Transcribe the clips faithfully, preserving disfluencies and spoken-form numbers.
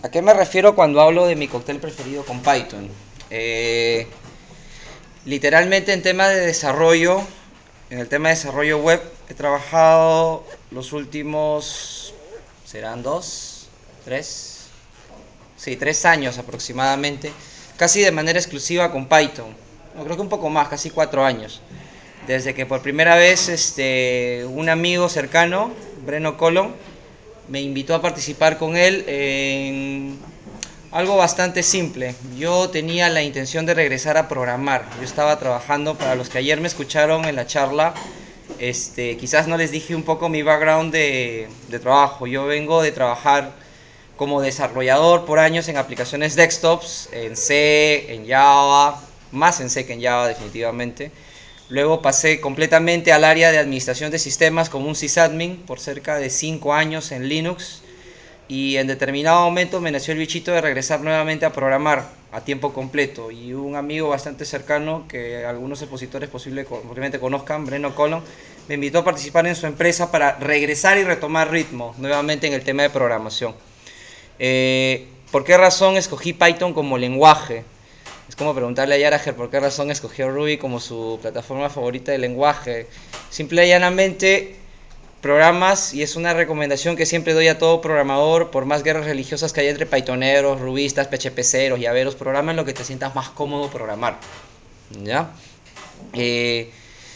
¿A qué me refiero cuando hablo de mi cóctel preferido con Python? Eh, literalmente en tema de desarrollo, en el tema de desarrollo web, he trabajado los últimos, serán dos, tres, sí, tres años aproximadamente, casi de manera exclusiva con Python. No, creo que un poco más, casi cuatro años. Desde que por primera vez este, un amigo cercano, Breno Colon, me invitó a participar con él en algo bastante simple. Yo tenía la intención de regresar a programar. Yo estaba trabajando, para los que ayer me escucharon en la charla, este, quizás no les dije un poco mi background de, de trabajo. Yo vengo de trabajar como desarrollador por años en aplicaciones desktops, en C, en Java, más en C que en Java definitivamente. Luego pasé completamente al área de administración de sistemas como un sysadmin por cerca de cinco años en Linux, y en determinado momento me nació el bichito de regresar nuevamente a programar a tiempo completo, y un amigo bastante cercano que algunos expositores posible, posiblemente conozcan, Breno Colon, me invitó a participar en su empresa para regresar y retomar ritmo nuevamente en el tema de programación. Eh, ¿Por qué razón escogí Python como lenguaje? Es como preguntarle a Yarager por qué razón escogió Ruby como su plataforma favorita de lenguaje. Simple y llanamente, programas, y es una recomendación que siempre doy a todo programador, por más guerras religiosas que haya entre pythoneros, rubistas, phpceros, llaveros, programa en lo que te sientas más cómodo programar. ¿Ya? Eh,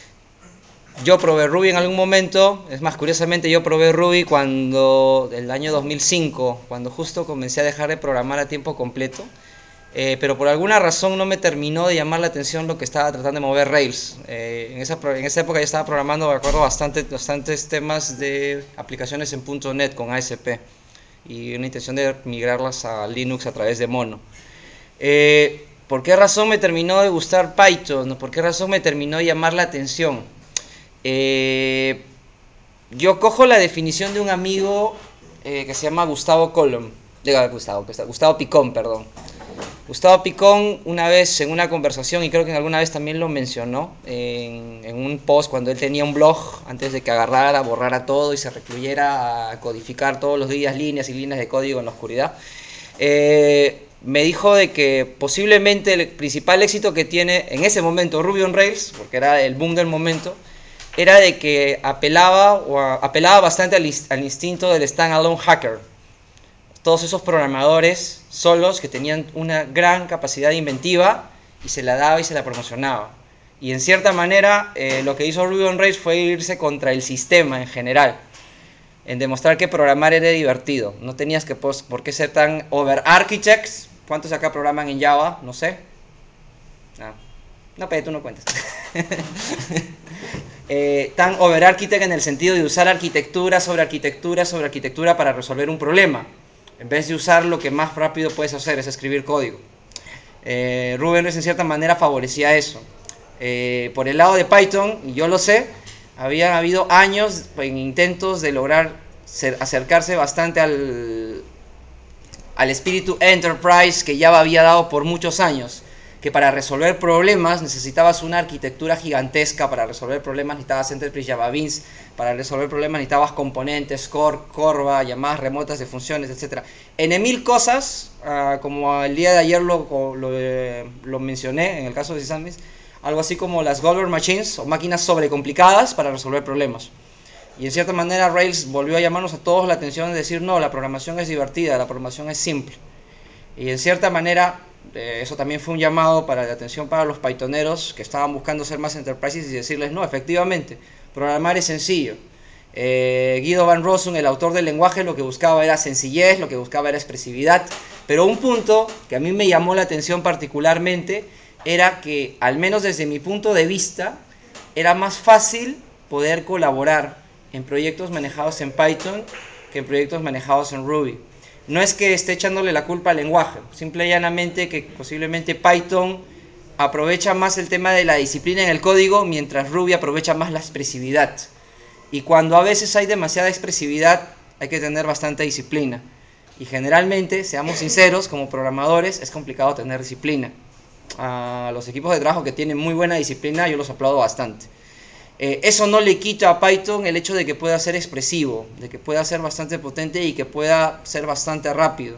yo probé Ruby en algún momento, es más, curiosamente yo probé Ruby cuando, el año dos mil cinco, cuando justo comencé a dejar de programar a tiempo completo. Eh, pero por alguna razón no me terminó de llamar la atención lo que estaba tratando de mover Rails. Eh, en, esa, en esa época yo estaba programando, me acuerdo, bastante, bastantes temas de aplicaciones en punto net con A S P, y una intención de migrarlas a Linux a través de Mono. Eh, ¿Por qué razón me terminó de gustar Python? ¿Por qué razón me terminó de llamar la atención? Eh, yo cojo la definición de un amigo eh, que se llama Gustavo Colom. Diga, Gustavo, Gustavo Picón, perdón. Gustavo Picón, una vez en una conversación, y creo que alguna vez también lo mencionó en, en un post cuando él tenía un blog, antes de que agarrara, borrara todo y se recluyera a codificar todos los días líneas y líneas de código en la oscuridad, eh, me dijo de que posiblemente el principal éxito que tiene en ese momento Ruby on Rails, porque era el boom del momento, era de que apelaba, o a, apelaba bastante al, al instinto del standalone hacker. Todos esos programadores solos que tenían una gran capacidad inventiva, y se la daba y se la promocionaba. Y en cierta manera eh, lo que hizo Ruby on Rails fue irse contra el sistema en general, en demostrar que programar era divertido. No tenías que por qué ser tan over architects. ¿Cuántos acá programan en Java? No sé. No, no, pero tú no cuentas. eh, tan over architect en el sentido de usar arquitectura sobre arquitectura sobre arquitectura para resolver un problema, en vez de usar lo que más rápido puedes hacer, es escribir código. Eh, Ruby en cierta manera favorecía eso. Eh, por el lado de Python, y yo lo sé, habían habido años en intentos de lograr ser, acercarse bastante al, al espíritu Enterprise que Java había dado por muchos años, que para resolver problemas necesitabas una arquitectura gigantesca. Para resolver problemas necesitabas Enterprise Java Beans, para resolver problemas necesitabas componentes, core, corva, llamadas remotas de funciones, etcétera. En mil cosas, uh, como el día de ayer lo, lo, eh, lo mencioné en el caso de Sysadmin, algo así como las Goldberg Machines, o máquinas sobrecomplicadas para resolver problemas. Y en cierta manera Rails volvió a llamarnos a todos la atención de decir, no, la programación es divertida, la programación es simple. Y en cierta manera eh, eso también fue un llamado para la atención para los pythoneros que estaban buscando ser más enterprises, y decirles, no, efectivamente, programar es sencillo. Eh, Guido Van Rossum, el autor del lenguaje, lo que buscaba era sencillez, lo que buscaba era expresividad, pero un punto que a mí me llamó la atención particularmente era que, al menos desde mi punto de vista, era más fácil poder colaborar en proyectos manejados en Python que en proyectos manejados en Ruby. No es que esté echándole la culpa al lenguaje, simple y llanamente que posiblemente Python aprovecha más el tema de la disciplina en el código, mientras Ruby aprovecha más la expresividad. Y cuando a veces hay demasiada expresividad, hay que tener bastante disciplina. Y generalmente, seamos sinceros, como programadores es complicado tener disciplina. A los equipos de trabajo que tienen muy buena disciplina, yo los aplaudo bastante. Eh, eso no le quita a Python el hecho de que pueda ser expresivo, de que pueda ser bastante potente y que pueda ser bastante rápido.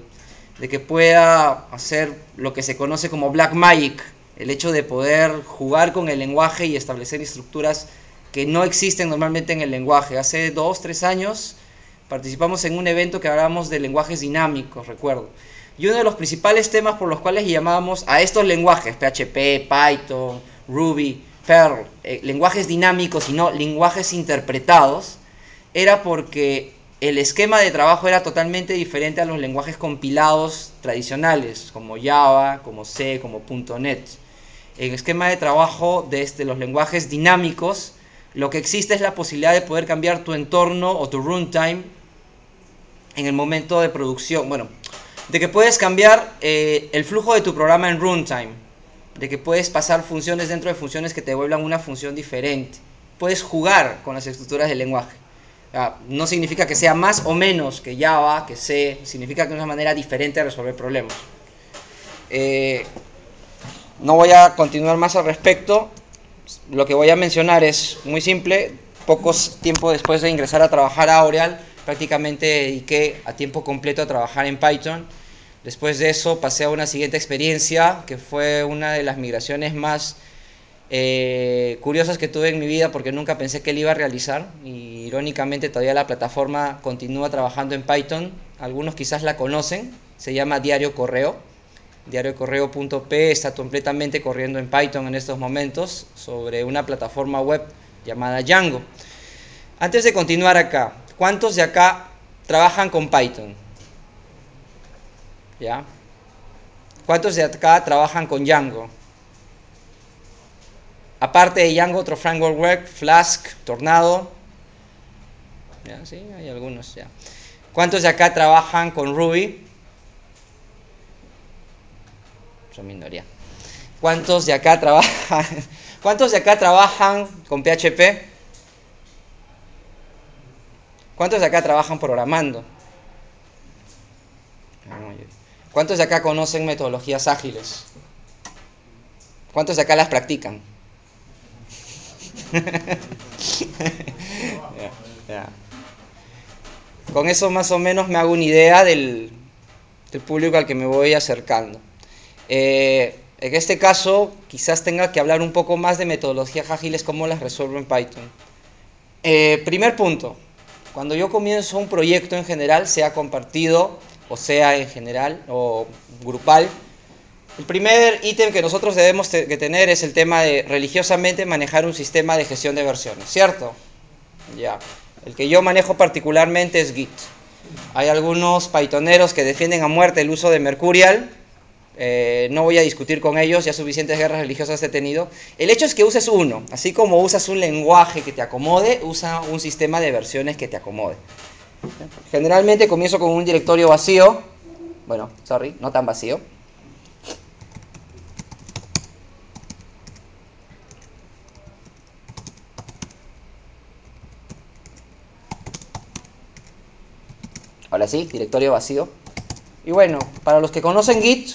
de que pueda hacer lo que se conoce como Black Magic, el hecho de poder jugar con el lenguaje y establecer estructuras que no existen normalmente en el lenguaje. Hace dos, tres años participamos en un evento que hablábamos de lenguajes dinámicos, recuerdo. Y uno de los principales temas por los cuales llamábamos a estos lenguajes, P H P, Python, Ruby, Perl, eh, lenguajes dinámicos y no lenguajes interpretados, era porque el esquema de trabajo era totalmente diferente a los lenguajes compilados tradicionales, como Java, como C, como punto net. En el esquema de trabajo de este, los lenguajes dinámicos, lo que existe es la posibilidad de poder cambiar tu entorno o tu runtime en el momento de producción. Bueno, de que puedes cambiar eh, el flujo de tu programa en runtime, de que puedes pasar funciones dentro de funciones que te devuelvan una función diferente. Puedes jugar con las estructuras del lenguaje. No significa que sea más o menos que Java, que C, significa que es una manera diferente de resolver problemas. Eh, no voy a continuar más al respecto. Lo que voy a mencionar es muy simple. Pocos tiempo después de ingresar a trabajar a Aureal, prácticamente dediqué a tiempo completo a trabajar en Python. Después de eso pasé a una siguiente experiencia, que fue una de las migraciones más eh, curiosas que tuve en mi vida, porque nunca pensé que la iba a realizar. Y irónicamente todavía la plataforma continúa trabajando en Python. Algunos quizás la conocen, se llama Diario Correo. diario correo punto p está completamente corriendo en Python en estos momentos sobre una plataforma web llamada Django. Antes de continuar acá, ¿cuántos de acá trabajan con Python? ¿Ya? ¿Cuántos de acá trabajan con Django? Aparte de Django, otro framework web, Flask, Tornado. ¿Ya? Sí, hay algunos ya. ¿Cuántos de acá trabajan con Ruby? Son minoría. ¿Cuántos de acá trabajan? ¿Cuántos de acá trabajan con P H P? ¿Cuántos de acá trabajan programando? ¿Cuántos de acá conocen metodologías ágiles? ¿Cuántos de acá las practican? yeah, yeah. Con eso más o menos me hago una idea del, del público al que me voy acercando. Eh, en este caso, quizás tenga que hablar un poco más de metodologías ágiles, cómo las resuelvo en Python. Eh, primer punto, cuando yo comienzo un proyecto en general, sea compartido o sea en general o grupal, el primer ítem que nosotros debemos te que tener es el tema de religiosamente manejar un sistema de gestión de versiones, ¿cierto? Ya. El que yo manejo particularmente es Git. Hay algunos pythoneros que defienden a muerte el uso de Mercurial. Eh, no voy a discutir con ellos, ya suficientes guerras religiosas he tenido. El hecho es que uses uno, así como usas un lenguaje que te acomode, usa un sistema de versiones que te acomode. Generalmente comienzo con un directorio vacío, bueno, sorry, no tan vacío. Ahora sí, directorio vacío. Y bueno, para los que conocen Git,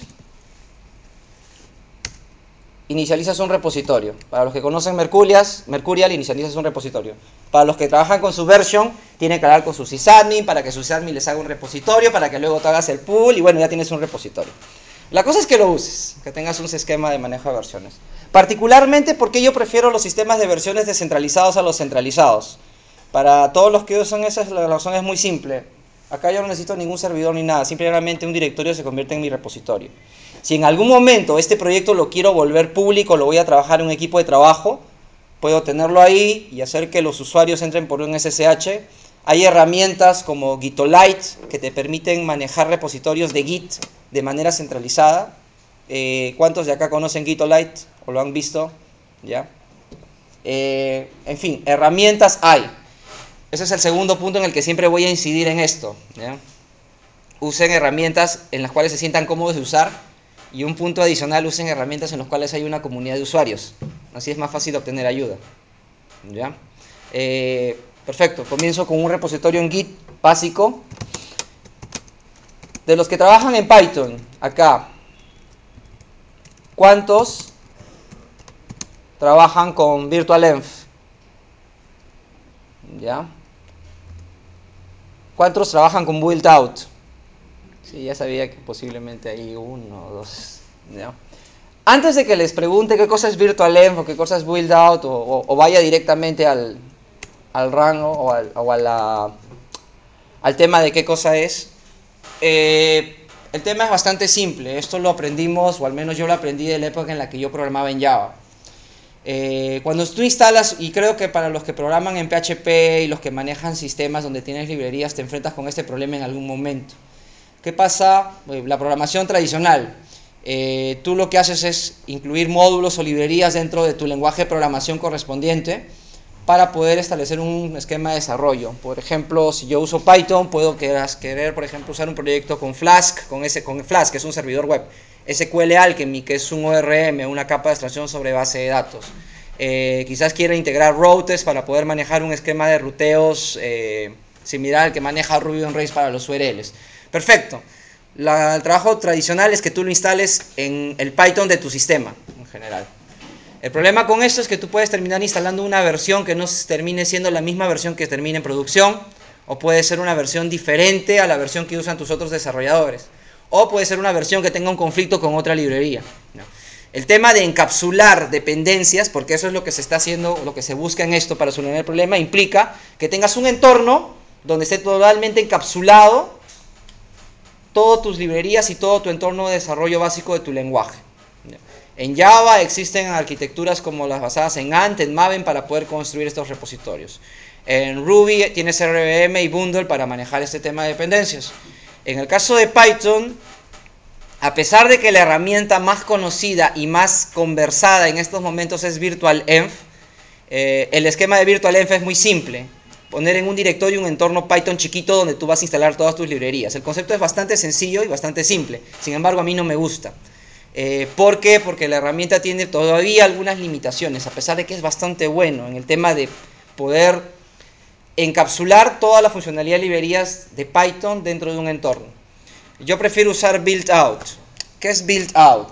inicializas un repositorio. Para los que conocen Mercurial, Mercurial inicializas un repositorio. Para los que trabajan con su version, tienen que hablar con su sysadmin para que su sysadmin les haga un repositorio, para que luego te hagas el pull y bueno, ya tienes un repositorio. La cosa es que lo uses, que tengas un esquema de manejo de versiones. Particularmente porque yo prefiero los sistemas de versiones descentralizados a los centralizados. Para todos los que usan esas, la razón es muy simple. Acá yo no necesito ningún servidor ni nada, simplemente un directorio se convierte en mi repositorio. Si en algún momento este proyecto lo quiero volver público, lo voy a trabajar en un equipo de trabajo, puedo tenerlo ahí y hacer que los usuarios entren por un S S H. Hay herramientas como Gitolite que te permiten manejar repositorios de Git de manera centralizada. Eh, ¿Cuántos de acá conocen Gitolite o lo han visto? ¿Ya? Eh, en fin, herramientas hay. Ese es el segundo punto en el que siempre voy a incidir en esto, ¿ya? Usen herramientas en las cuales se sientan cómodos de usar, y un punto adicional, usen herramientas en las cuales hay una comunidad de usuarios. Así es más fácil obtener ayuda, ¿ya? Eh, perfecto, comienzo con un repositorio en Git básico. De los que trabajan en Python, acá, ¿cuántos trabajan con virtualenv? ¿Ya? ¿Cuántos trabajan con build out? Sí, ya sabía que posiblemente hay uno o dos. ¿No? Antes de que les pregunte qué cosa es VirtualEnv o qué cosa es BuildOut o, o, o vaya directamente al, al rango o, al, o a la, al tema de qué cosa es, eh, el tema es bastante simple. Esto lo aprendimos, o al menos yo lo aprendí de la época en la que yo programaba en Java. Eh, cuando tú instalas, y creo que para los que programan en P H P y los que manejan sistemas donde tienes librerías, te enfrentas con este problema en algún momento. ¿Qué pasa? La programación tradicional. Eh, tú lo que haces es incluir módulos o librerías dentro de tu lenguaje de programación correspondiente para poder establecer un esquema de desarrollo. Por ejemplo, si yo uso Python, puedo querer, por ejemplo, usar un proyecto con Flask, con, ese, con Flask, que es un servidor web. S Q L Alchemy, que es un O R M, una capa de abstracción sobre base de datos. Eh, quizás quiera integrar routes para poder manejar un esquema de ruteos eh, similar al que maneja Ruby on Rails para los U R Ls. Perfecto. La, el trabajo tradicional es que tú lo instales en el Python de tu sistema, en general. El problema con esto es que tú puedes terminar instalando una versión que no termine siendo la misma versión que termine en producción, o puede ser una versión diferente a la versión que usan tus otros desarrolladores, o puede ser una versión que tenga un conflicto con otra librería. ¿No? El tema de encapsular dependencias, porque eso es lo que se está haciendo, lo que se busca en esto para solucionar el problema, implica que tengas un entorno donde esté totalmente encapsulado todas tus librerías y todo tu entorno de desarrollo básico de tu lenguaje. En Java existen arquitecturas como las basadas en Ant, en Maven para poder construir estos repositorios. En Ruby tienes R V M y Bundle para manejar este tema de dependencias. En el caso de Python, a pesar de que la herramienta más conocida y más conversada en estos momentos es VirtualEnv, eh, el esquema de VirtualEnv es muy simple. Poner en un directorio un entorno Python chiquito donde tú vas a instalar todas tus librerías. El concepto es bastante sencillo y bastante simple. Sin embargo, a mí no me gusta. Eh, ¿Por qué? Porque la herramienta tiene todavía algunas limitaciones, a pesar de que es bastante bueno en el tema de poder encapsular toda la funcionalidad de librerías de Python dentro de un entorno. Yo prefiero usar BuildOut. ¿Qué es BuildOut?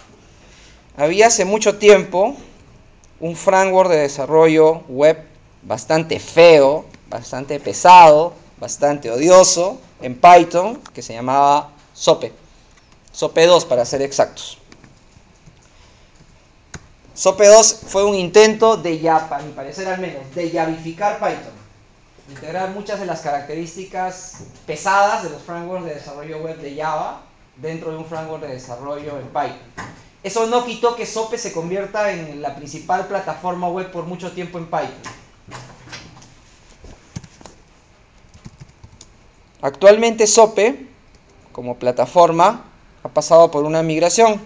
Había hace mucho tiempo un framework de desarrollo web bastante feo, bastante pesado, bastante odioso en Python que se llamaba SOPE. SOPE dos para ser exactos. SOPE dos fue un intento de, ya, para mi parecer al menos, de yavificar Python. Integrar muchas de las características pesadas de los frameworks de desarrollo web de Java dentro de un framework de desarrollo en Python. Eso no quitó que SOPE se convierta en la principal plataforma web por mucho tiempo en Python. Actualmente SOPE, como plataforma, ha pasado por una migración.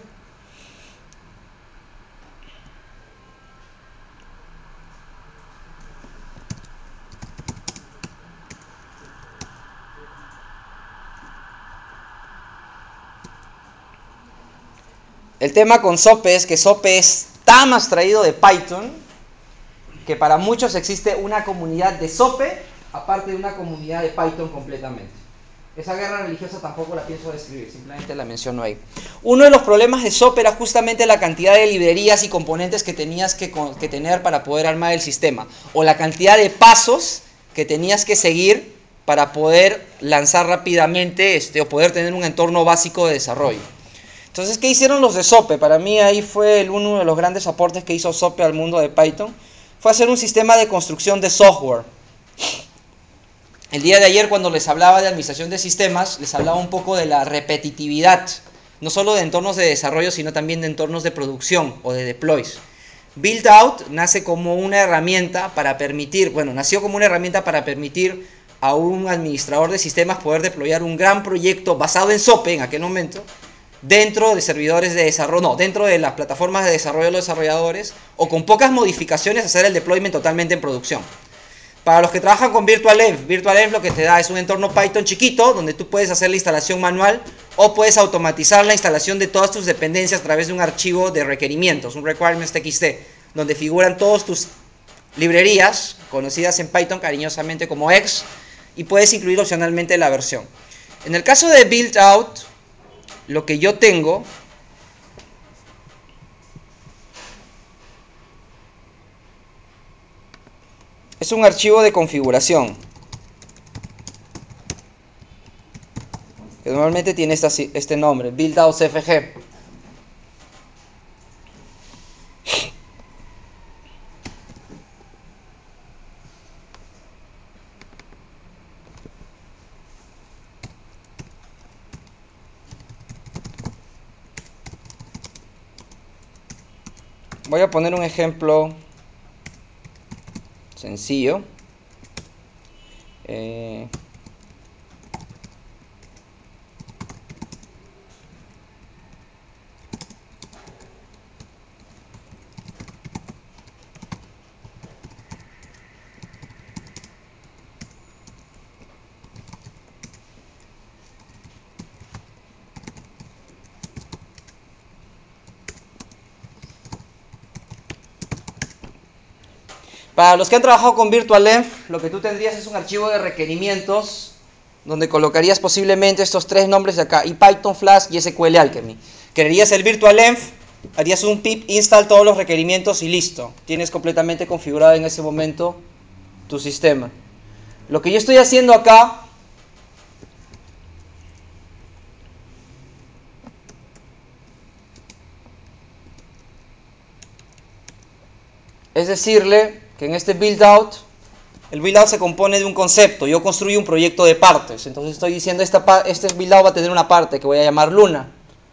El tema con SOPE es que SOPE es tan abstraído de Python que para muchos existe una comunidad de SOPE aparte de una comunidad de Python completamente. Esa guerra religiosa tampoco la pienso describir, simplemente la menciono ahí. Uno de los problemas de SOPE era justamente la cantidad de librerías y componentes que tenías que, que tener para poder armar el sistema, o la cantidad de pasos que tenías que seguir para poder lanzar rápidamente este, o poder tener un entorno básico de desarrollo. Entonces, ¿qué hicieron los de SOPE? Para mí ahí fue el, uno de los grandes aportes que hizo SOPE al mundo de Python, fue hacer un sistema de construcción de software. El día de ayer, cuando les hablaba de administración de sistemas, les hablaba un poco de la repetitividad, no solo de entornos de desarrollo, sino también de entornos de producción o de deploys. BuildOut nace como una herramienta para permitir, bueno, nació como una herramienta para permitir a un administrador de sistemas poder deployar un gran proyecto basado en SOPE en aquel momento, dentro de servidores de desarrollo, no, dentro de las plataformas de desarrollo de los desarrolladores, o con pocas modificaciones hacer el deployment totalmente en producción. Para los que trabajan con VirtualEnv, VirtualEnv lo que te da es un entorno Python chiquito donde tú puedes hacer la instalación manual o puedes automatizar la instalación de todas tus dependencias a través de un archivo de requerimientos, un requirements.txt, donde figuran todas tus librerías conocidas en Python cariñosamente como X y puedes incluir opcionalmente la versión. En el caso de BuildOut, lo que yo tengo es un archivo de configuración. que normalmente tiene esta, este nombre, build.out.cfg. Voy a poner un ejemplo sencillo. Eh, Para los que han trabajado con virtualenv, lo que tú tendrías es un archivo de requerimientos donde colocarías posiblemente estos tres nombres de acá, IPython, Flask y S Q L Alchemy. Crearías el virtualenv, harías un pip install todos los requerimientos y listo. Tienes completamente configurado en ese momento tu sistema. Lo que yo estoy haciendo acá es decirle que en este build out, el build out se compone de un concepto. Yo construyo un proyecto de partes. Entonces estoy diciendo, esta, este build out va a tener una parte que voy a llamar Luna.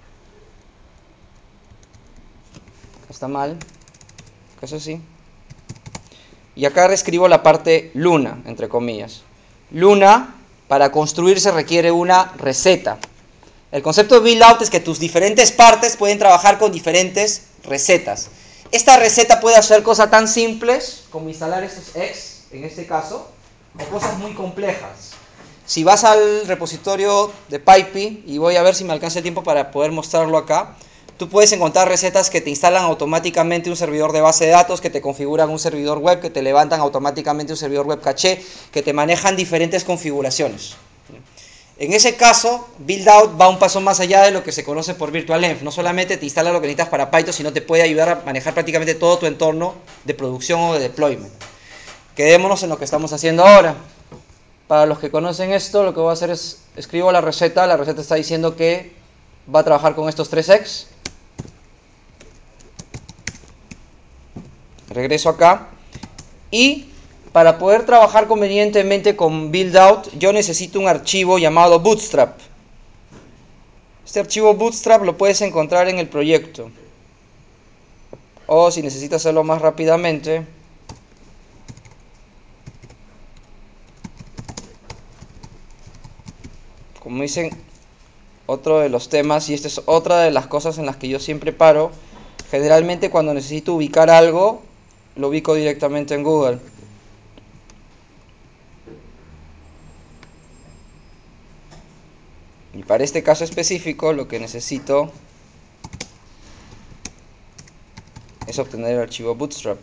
Está mal. Eso sí. Y acá reescribo la parte Luna, entre comillas. Luna, para construirse requiere una receta. El concepto de build out es que tus diferentes partes pueden trabajar con diferentes recetas. Esta receta puede hacer cosas tan simples como instalar estos X, en este caso, o cosas muy complejas. Si vas al repositorio de PyPy, y voy a ver si me alcanza el tiempo para poder mostrarlo acá, tú puedes encontrar recetas que te instalan automáticamente un servidor de base de datos, que te configuran un servidor web, que te levantan automáticamente un servidor web caché, que te manejan diferentes configuraciones. En ese caso, build out va un paso más allá de lo que se conoce por virtualenv. No solamente te instala lo que necesitas para Python, sino te puede ayudar a manejar prácticamente todo tu entorno de producción o de deployment. Quedémonos en lo que estamos haciendo ahora. Para los que conocen esto, lo que voy a hacer es, escribo la receta. La receta está diciendo que va a trabajar con estos tres X. Regreso acá. Y para poder trabajar convenientemente con build out, yo necesito un archivo llamado bootstrap. Este archivo bootstrap lo puedes encontrar en el proyecto. O si necesitas hacerlo más rápidamente, como dicen, otro de los temas, y esta es otra de las cosas en las que yo siempre paro, generalmente cuando necesito ubicar algo, lo ubico directamente en Google. Y para este caso específico, lo que necesito es obtener el archivo bootstrap.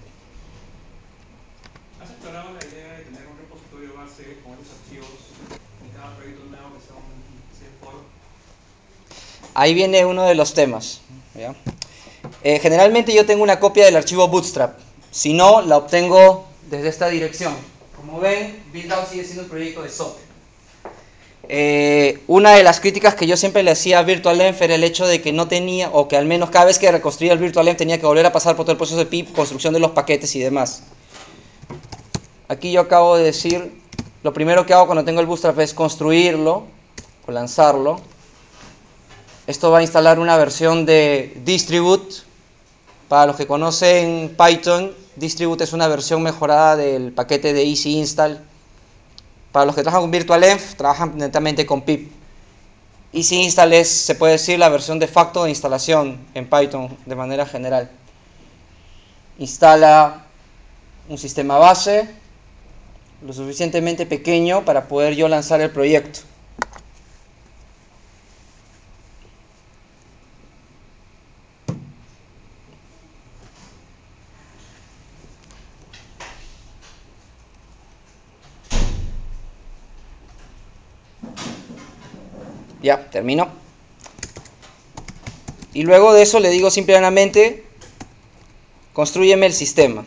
¿Has explorado la idea de tener un repositorio base con estos archivos y cada proyecto nuevo que sea una especie de foro? Ahí viene uno de los temas, ¿ya? Eh, generalmente yo tengo una copia del archivo bootstrap. Si no, la obtengo desde esta dirección. Como ven, build out sigue siendo un proyecto de software. Eh, una de las críticas que yo siempre le hacía a virtualenv era el hecho de que no tenía, o que al menos cada vez que reconstruía el virtualenv tenía que volver a pasar por todo el proceso de pip, construcción de los paquetes y demás. Aquí yo acabo de decir, lo primero que hago cuando tengo el bootstrap es construirlo o lanzarlo. Esto va a instalar una versión de distribute. Para los que conocen Python, distribute es una versión mejorada del paquete de easy install. Para los que trabajan con virtualenv, trabajan netamente con pip. Easy install es, se puede decir, la versión de facto de instalación en Python de manera general. Instala un sistema base lo suficientemente pequeño para poder yo lanzar el proyecto. Ya, termino. Y luego de eso le digo simplemente, constrúyeme el sistema.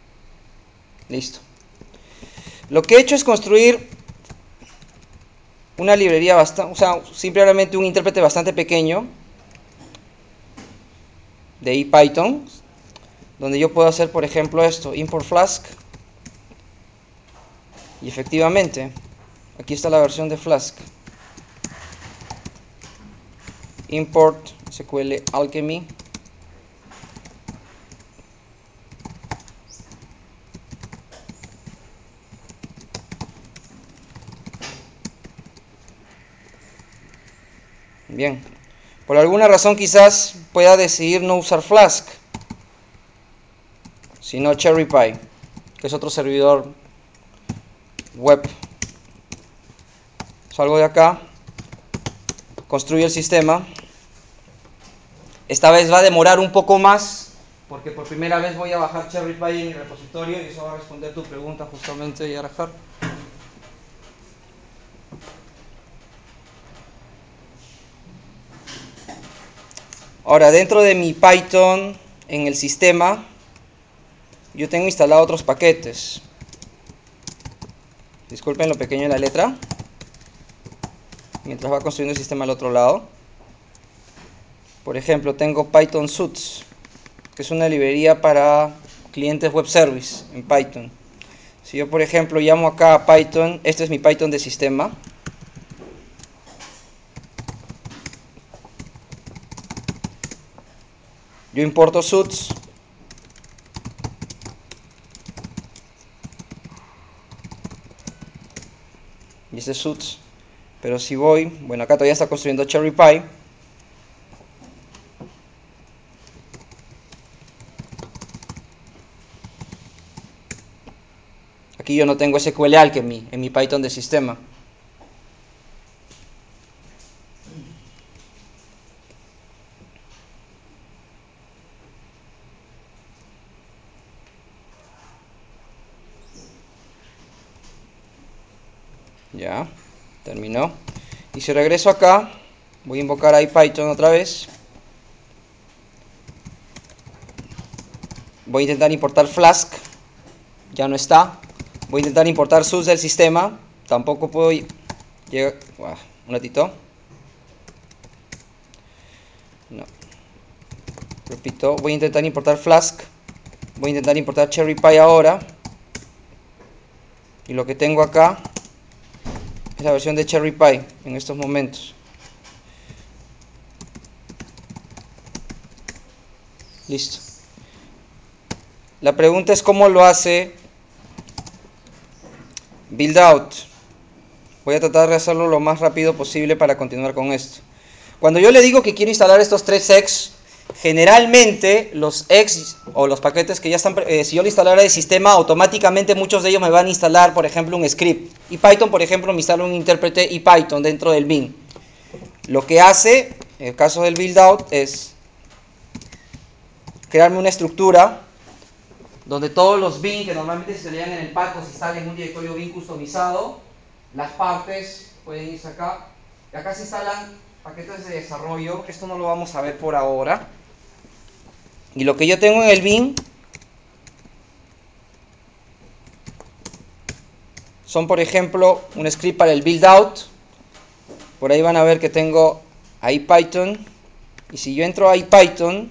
Listo. Lo que he hecho es construir una librería bastante, o sea, simplemente un intérprete bastante pequeño de IPython, donde yo puedo hacer, por ejemplo, esto, import Flask, y efectivamente, aquí está la versión de Flask. Import S Q L Alchemy. Bien, por alguna razón quizás pueda decidir no usar Flask, sino CherryPy, que es otro servidor web. Salgo de acá, construyo el sistema. Esta vez va a demorar un poco más, porque por primera vez voy a bajar CherryPy en mi repositorio, y eso va a responder tu pregunta justamente, Yarahar. Ahora, dentro de mi Python, en el sistema, yo tengo instalado otros paquetes. Disculpen lo pequeño de la letra, mientras va construyendo el sistema al otro lado. Por ejemplo, tengo Python Suits, que es una librería para clientes web service en Python. Si yo, por ejemplo, llamo acá a Python, este es mi Python de sistema. Yo importo Suits. Y este es Suits. Pero si voy, bueno, acá todavía está construyendo CherryPy. Aquí yo no tengo S Q L Alchemy en mi Python de sistema. Ya, terminó. Y si regreso acá, voy a invocar a IPython otra vez. Voy a intentar importar Flask. Ya no está. Voy a intentar importar Suits del sistema. Tampoco puedo llegar. Un ratito. No. Repito, voy a intentar importar Flask. Voy a intentar importar CherryPy ahora. Y lo que tengo acá es la versión de CherryPy en estos momentos. Listo. La pregunta es cómo lo hace Build Out. Voy a tratar de hacerlo lo más rápido posible para continuar con esto. Cuando yo le digo que quiero instalar estos tres ex, generalmente los ex o los paquetes que ya están, eh, si yo lo instalara de sistema, automáticamente muchos de ellos me van a instalar, por ejemplo, un script. Y Python, por ejemplo, me instala un intérprete y Python dentro del bin. Lo que hace, en el caso del build out, es crearme una estructura donde todos los bin que normalmente se leían en el pack se instalen en un directorio bin customizado. Las partes pueden irse acá. Y acá se instalan paquetes de desarrollo. Esto no lo vamos a ver por ahora. Y lo que yo tengo en el bin son, por ejemplo, un script para el build out. Por ahí van a ver que tengo ahí Python. Y si yo entro a IPython,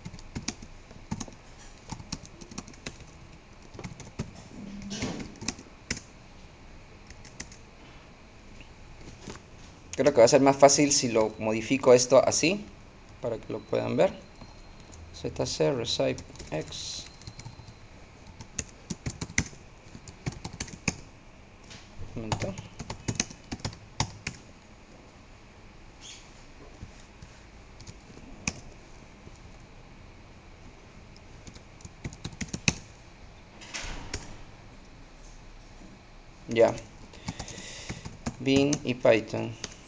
creo que va a ser más fácil si lo modifico esto así, para que lo puedan ver. zc recipe x. Un momento. Ya. Bin y Python.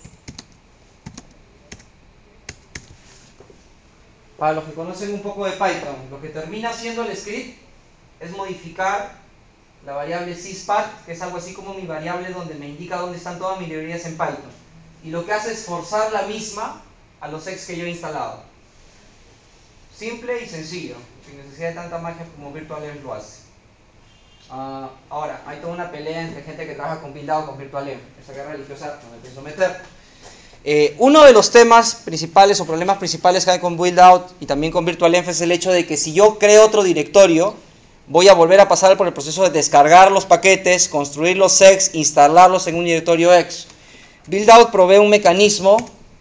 Para los que conocen un poco de Python, lo que termina haciendo el script es modificar la variable syspath, que es algo así como mi variable donde me indica dónde están todas mis librerías en Python. Y lo que hace es forzar la misma a los ex que yo he instalado. Simple y sencillo, sin necesidad de tanta magia como VirtualEnv lo hace. Uh, ahora, hay toda una pelea entre gente que trabaja con build out con virtualenv. Esa guerra religiosa no me pienso meter. Eh, uno de los temas principales o problemas principales que hay con build out y también con virtualenv es el hecho de que si yo creo otro directorio, voy a volver a pasar por el proceso de descargar los paquetes, construir los ex, instalarlos en un directorio ex. Build out provee un mecanismo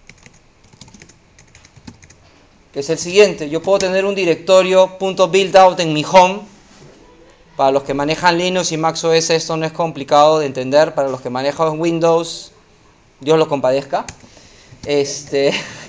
que es el siguiente. Yo puedo tener un directorio .buildout en mi home. Para los que manejan Linux y Mac O S esto no es complicado de entender. Para los que manejan Windows, Dios los compadezca. Este...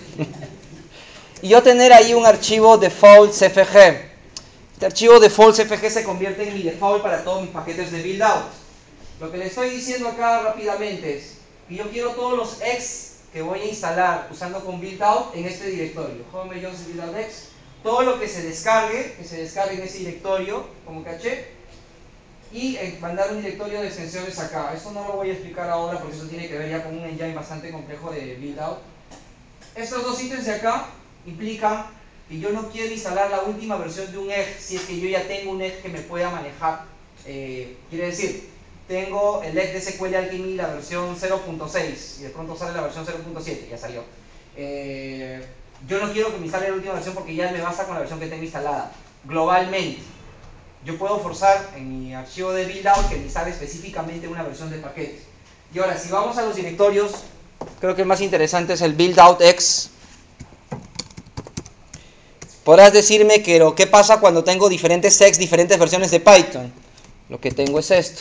y yo tener ahí un archivo default C F G. Este archivo default C F G se convierte en mi default para todos mis paquetes de build out. Lo que le estoy diciendo acá rápidamente es que yo quiero todos los ex que voy a instalar usando con build out en este directorio. Home Jones build out ex. Todo lo que se descargue, que se descargue en ese directorio como caché. Y mandar un directorio de extensiones acá. Esto no lo voy a explicar ahora porque eso tiene que ver ya con un engine bastante complejo de build out. Estos dos ítems de acá implican que yo no quiero instalar la última versión de un E G si es que yo ya tengo un E G que me pueda manejar. Eh, quiere decir, tengo el E G de S Q L Alchemy, la versión cero punto seis, y de pronto sale la versión cero punto siete, ya salió. Eh, yo no quiero que me instale la última versión porque ya me basta con la versión que tengo instalada. Globalmente, yo puedo forzar en mi archivo de build out que me instale específicamente una versión de paquete. Y ahora, si vamos a los directorios, creo que el más interesante es el build out ex. Podrás decirme que lo que pasa cuando tengo diferentes ex, diferentes versiones de Python. Lo que tengo es esto.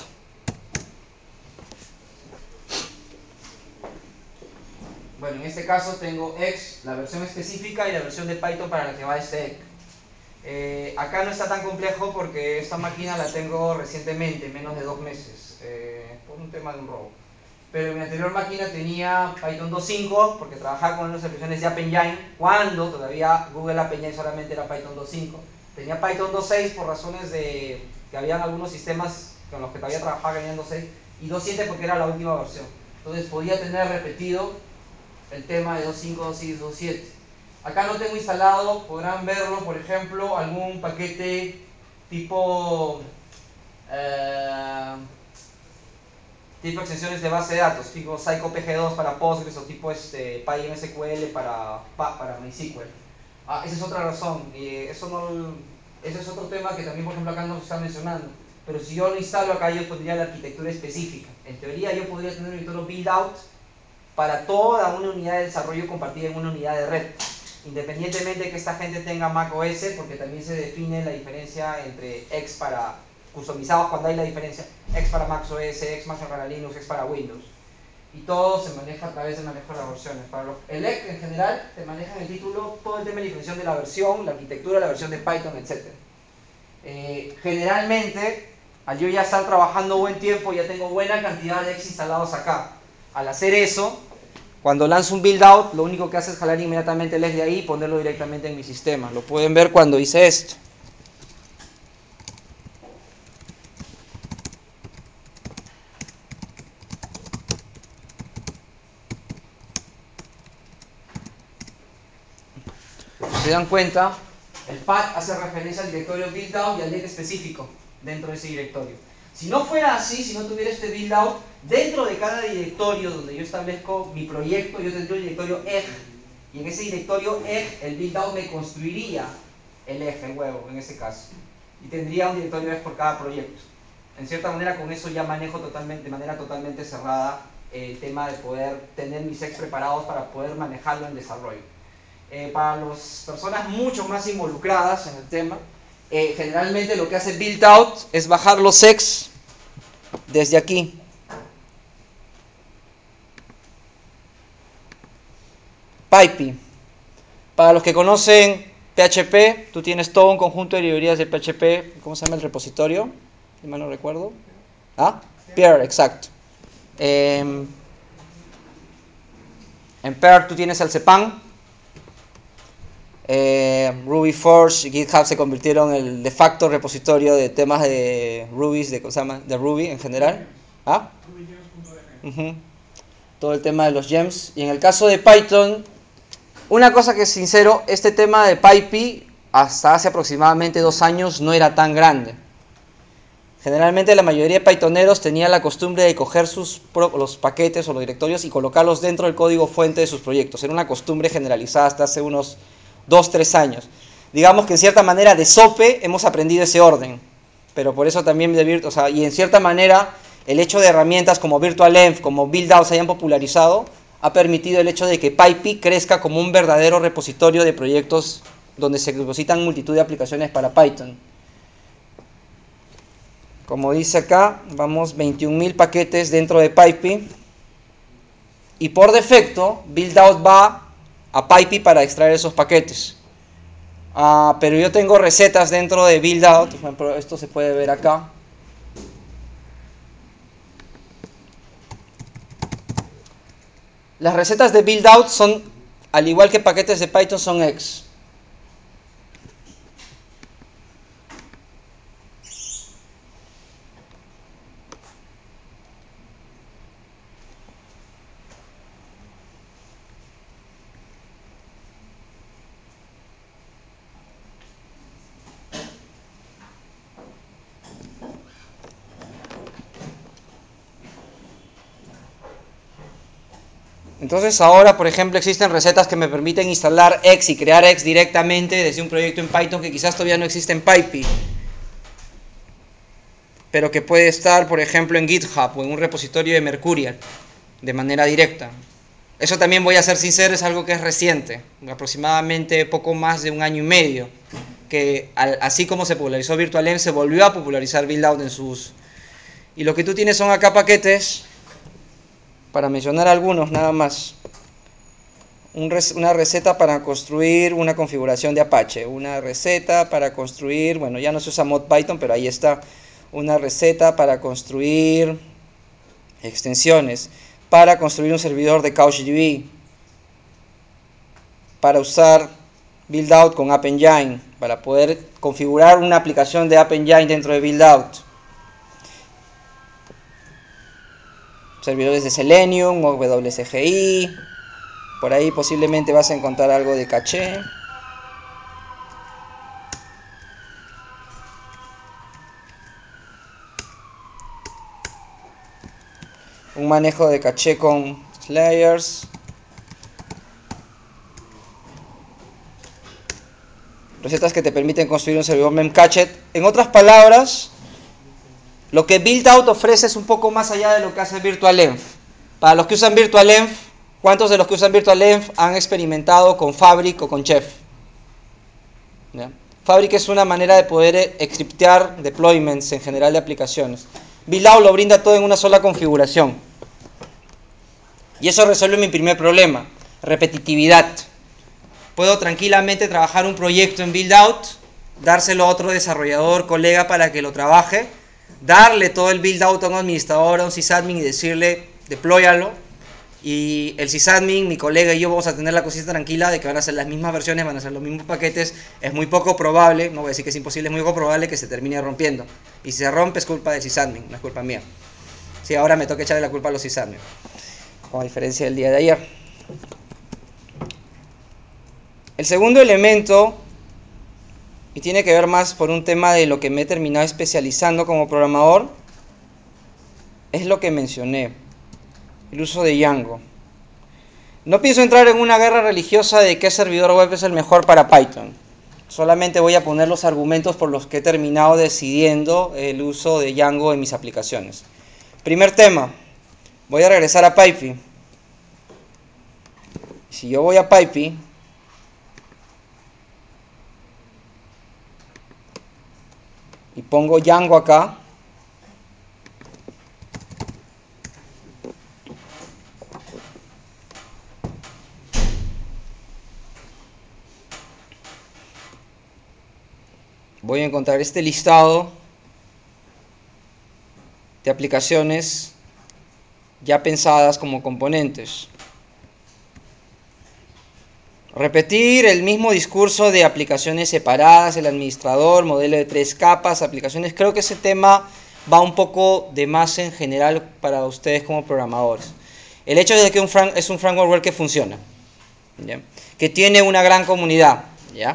Bueno, en este caso tengo ex, la versión específica y la versión de Python para la que va este ex. Eh, acá no está tan complejo porque esta máquina la tengo recientemente, menos de dos meses, eh, por un tema de un robo. Pero en mi anterior máquina tenía Python dos punto cinco porque trabajaba con las versiones de App Engine cuando todavía Google App Engine solamente era Python dos punto cinco. Tenía Python dos punto seis por razones de que habían algunos sistemas con los que todavía trabajaba que venían dos punto seis y dos punto siete porque era la última versión. Entonces podía tener repetido el tema de dos punto cinco, dos punto seis, dos punto siete. Acá no tengo instalado, podrán verlo, por ejemplo, algún paquete tipo eh, tipo extensiones de base de datos, tipo Psycho P G dos para Postgres o tipo este, PyMSQL para, para MySQL. Ah, esa es otra razón, eh, eso no, ese es otro tema que también por ejemplo acá no se está mencionando. Pero si yo lo instalo acá yo pondría la arquitectura específica. En teoría yo podría tener un directorio build out para toda una unidad de desarrollo compartida en una unidad de red. Independientemente de que esta gente tenga Mac O S, porque también se define la diferencia entre X para customizados cuando hay la diferencia, X para Mac O S, X más para Linux, X para Windows. Y todo se maneja a través del manejo de las versiones. Para los, el E C en general te maneja en el título todo el tema de la definición de la versión, la arquitectura, la versión de Python, etcétera. Eh, generalmente, al yo ya estar trabajando buen tiempo, ya tengo buena cantidad de X instalados acá. Al hacer eso, cuando lanzo un build out, lo único que hace es jalar inmediatamente el E G de ahí y ponerlo directamente en mi sistema. Lo pueden ver cuando hice esto. Si se dan cuenta, el path hace referencia al directorio build out y al E G específico dentro de ese directorio. Si no fuera así, si no tuviera este build out, dentro de cada directorio donde yo establezco mi proyecto, yo tendría un directorio E G. Y en ese directorio E G, el build out me construiría el E G, el huevo, en este caso. Y tendría un directorio E G por cada proyecto. En cierta manera, con eso ya manejo totalmente, de manera totalmente cerrada el tema de poder tener mis ex preparados para poder manejarlo en desarrollo. Eh, para las personas mucho más involucradas en el tema, eh, generalmente lo que hace build out es bajar los ex desde aquí. Pipey. Para los que conocen P H P, tú tienes todo un conjunto de librerías de P H P. ¿Cómo se llama el repositorio? Si mal no recuerdo. ¿Ah? Peer, exacto. Eh, en Peer tú tienes el cpan. Eh, Ruby Forge y GitHub se convirtieron en el de facto repositorio de temas de Ruby, de, ¿cómo se llama? De Ruby en general. ¿Ah? Uh-huh. Todo el tema de los gems. Y en el caso de Python, una cosa que es sincero, este tema de PyPy hasta hace aproximadamente dos años no era tan grande. Generalmente la mayoría de Pythoneros tenía la costumbre de coger sus pro, los paquetes o los directorios y colocarlos dentro del código fuente de sus proyectos. Era una costumbre generalizada hasta hace unos dos tres años. Digamos que en cierta manera de sope hemos aprendido ese orden, pero por eso también de Virtual, o sea, y en cierta manera el hecho de herramientas como VirtualEnv, como BuildOut se hayan popularizado, ha permitido el hecho de que PyPy crezca como un verdadero repositorio de proyectos donde se depositan multitud de aplicaciones para Python. Como dice acá, vamos veintiún mil paquetes dentro de PyPy. Y por defecto, BuildOut va a PyPy para extraer esos paquetes. Uh, pero yo tengo recetas dentro de BuildOut. Por ejemplo, esto se puede ver acá. Las recetas de BuildOut son, al igual que paquetes de Python, son X. Entonces ahora, por ejemplo, existen recetas que me permiten instalar X y crear X directamente desde un proyecto en Python que quizás todavía no existe en PyPy, pero que puede estar, por ejemplo, en GitHub o en un repositorio de Mercurial de manera directa. Eso también, voy a ser sincero, es algo que es reciente, aproximadamente poco más de un año y medio, que al, así como se popularizó VirtualEnv, se volvió a popularizar BuildOut en su uso. Y lo que tú tienes son acá paquetes, para mencionar algunos nada más. Un res, una receta para construir una configuración de Apache, una receta para construir, bueno, ya no se usa mod Python, pero ahí está, una receta para construir extensiones, para construir un servidor de CouchDB, para usar BuildOut con AppEngine, para poder configurar una aplicación de AppEngine dentro de BuildOut. Servidores de Selenium, o W C G I, por ahí posiblemente vas a encontrar algo de caché. Un manejo de caché con layers. Recetas que te permiten construir un servidor Memcached. En otras palabras, lo que BuildOut ofrece es un poco más allá de lo que hace VirtualEnv. Para los que usan VirtualEnv, ¿cuántos de los que usan VirtualEnv han experimentado con Fabric o con Chef? ¿Ya? Fabric es una manera de poder scriptear deployments en general de aplicaciones. BuildOut lo brinda todo en una sola configuración. Y eso resuelve mi primer problema, repetitividad. Puedo tranquilamente trabajar un proyecto en BuildOut, dárselo a otro desarrollador, colega para que lo trabaje, darle todo el BuildOut a un administrador, a un sysadmin y decirle, deployalo. Y el sysadmin, mi colega y yo vamos a tener la conciencia tranquila de que van a ser las mismas versiones, van a ser los mismos paquetes. Es muy poco probable, no voy a decir que es imposible, es muy poco probable que se termine rompiendo. Y si se rompe es culpa del sysadmin, no es culpa mía. Sí, ahora me toca echarle la culpa a los sysadmin, con diferencia del día de ayer. El segundo elemento, y tiene que ver más por un tema de lo que me he terminado especializando como programador, es lo que mencioné, el uso de Django. No pienso entrar en una guerra religiosa de qué servidor web es el mejor para Python. Solamente voy a poner los argumentos por los que he terminado decidiendo el uso de Django en mis aplicaciones. Primer tema, voy a regresar a PyPy. Si yo voy a PyPy, y pongo Django acá, voy a encontrar este listado de aplicaciones ya pensadas como componentes. Repetir el mismo discurso de aplicaciones separadas, el administrador, modelo de tres capas, aplicaciones, creo que ese tema va un poco de más en general para ustedes como programadores. El hecho de que un es un framework que funciona, ¿ya? Que tiene una gran comunidad, ¿ya?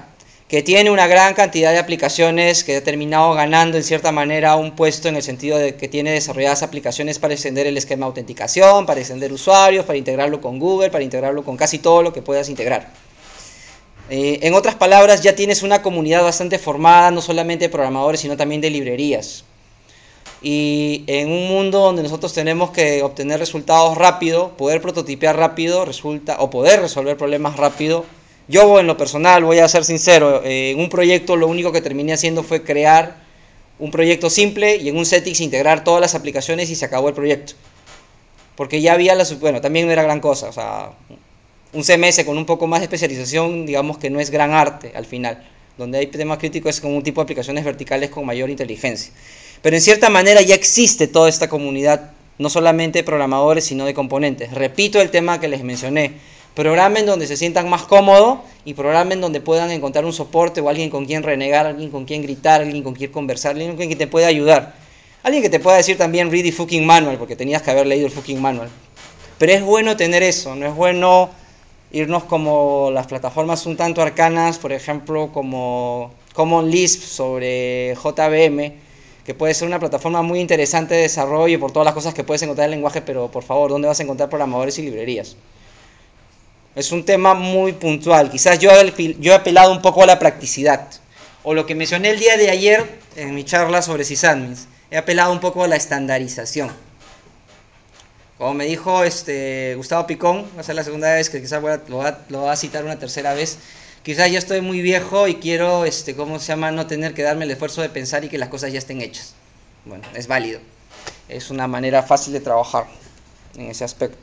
que tiene una gran cantidad de aplicaciones, que ha terminado ganando en cierta manera un puesto en el sentido de que tiene desarrolladas aplicaciones para extender el esquema de autenticación, para extender usuarios, para integrarlo con Google, para integrarlo con casi todo lo que puedas integrar. Eh, en otras palabras, ya tienes una comunidad bastante formada, no solamente de programadores, sino también de librerías. Y en un mundo donde nosotros tenemos que obtener resultados rápido, poder prototipear rápido, resulta, o poder resolver problemas rápido. Yo en lo personal, voy a ser sincero, eh, en un proyecto lo único que terminé haciendo fue crear un proyecto simple y en un settings integrar todas las aplicaciones y se acabó el proyecto. Porque ya había las, bueno, también no era gran cosa, o sea, un C M S con un poco más de especialización, digamos que no es gran arte al final. Donde hay temas críticos es con un tipo de aplicaciones verticales con mayor inteligencia. Pero en cierta manera ya existe toda esta comunidad, no solamente de programadores, sino de componentes. Repito el tema que les mencioné. Programen donde se sientan más cómodos y programen donde puedan encontrar un soporte o alguien con quien renegar, alguien con quien gritar, alguien con quien conversar, alguien con quien te pueda ayudar. Alguien que te pueda decir también read the fucking manual, porque tenías que haber leído el fucking manual. Pero es bueno tener eso, no es bueno irnos como las plataformas un tanto arcanas, por ejemplo, como Common Lisp sobre J V M, que puede ser una plataforma muy interesante de desarrollo por todas las cosas que puedes encontrar en el lenguaje, pero por favor, ¿dónde vas a encontrar programadores y librerías? Es un tema muy puntual. Quizás yo, yo he apelado un poco a la practicidad. O lo que mencioné el día de ayer en mi charla sobre sysadmins. He apelado un poco a la estandarización. Como me dijo este Gustavo Picón, va a ser la segunda vez que quizás voy a, lo, va, lo va a citar una tercera vez. Quizás ya estoy muy viejo y quiero, este, ¿cómo se llama? No tener que darme el esfuerzo de pensar y que las cosas ya estén hechas. Bueno, es válido. Es una manera fácil de trabajar en ese aspecto.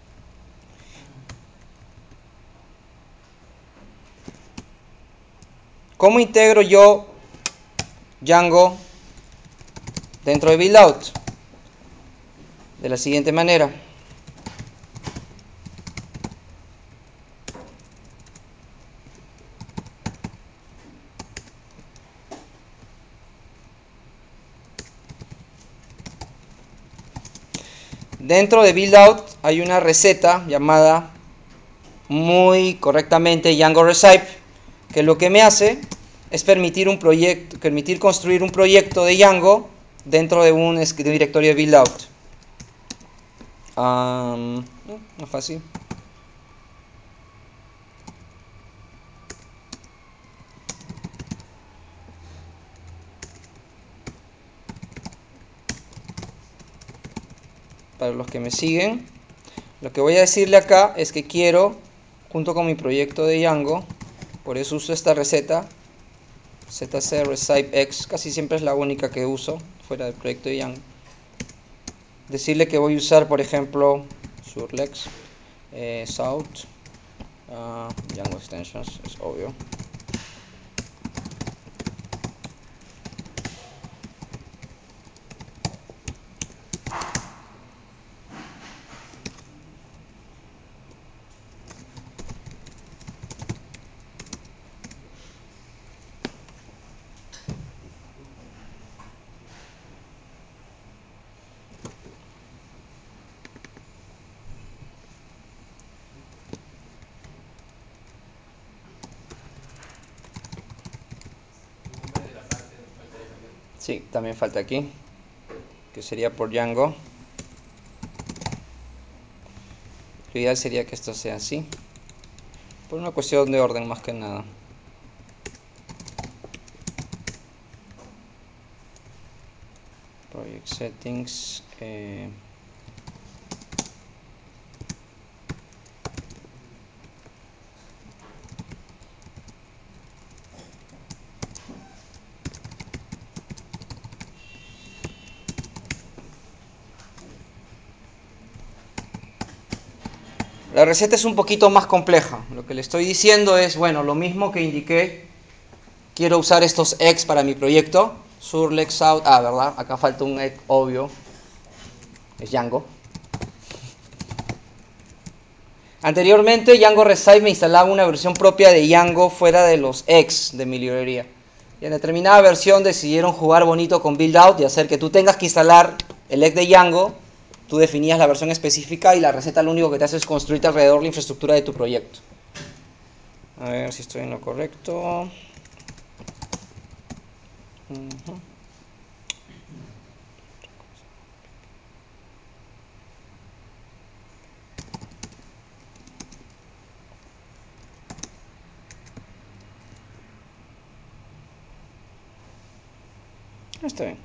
¿Cómo integro yo Django dentro de BuildOut? De la siguiente manera. Dentro de BuildOut hay una receta llamada muy correctamente Django Recipe, que lo que me hace es permitir un proyecto, permitir construir un proyecto de Django dentro de un, de un directorio de BuildOut. Um, no, no es fácil. Para los que me siguen, lo que voy a decirle acá es que quiero, junto con mi proyecto de Django, por eso uso esta receta, Z C Recipe X, casi siempre es la única que uso fuera del proyecto de Django. Decirle que voy a usar, por ejemplo, surlex, eh, south, uh, Django extensions, es obvio. Sí, también falta aquí, que sería por Django. Lo ideal sería que esto sea así, por una cuestión de orden más que nada. Project settings. Eh, La receta es un poquito más compleja. Lo que le estoy diciendo es, bueno, lo mismo que indiqué. Quiero usar estos X para mi proyecto. Surlex out. Ah, ¿verdad? Acá falta un X obvio. Es Django. Anteriormente, Django Recipe me instalaba una versión propia de Django fuera de los X de mi librería. Y en determinada versión decidieron jugar bonito con BuildOut y hacer que tú tengas que instalar el X de Django. Tú definías la versión específica y la receta lo único que te hace es construirte alrededor la infraestructura de tu proyecto. A ver si estoy en lo correcto. Uh-huh. Está bien.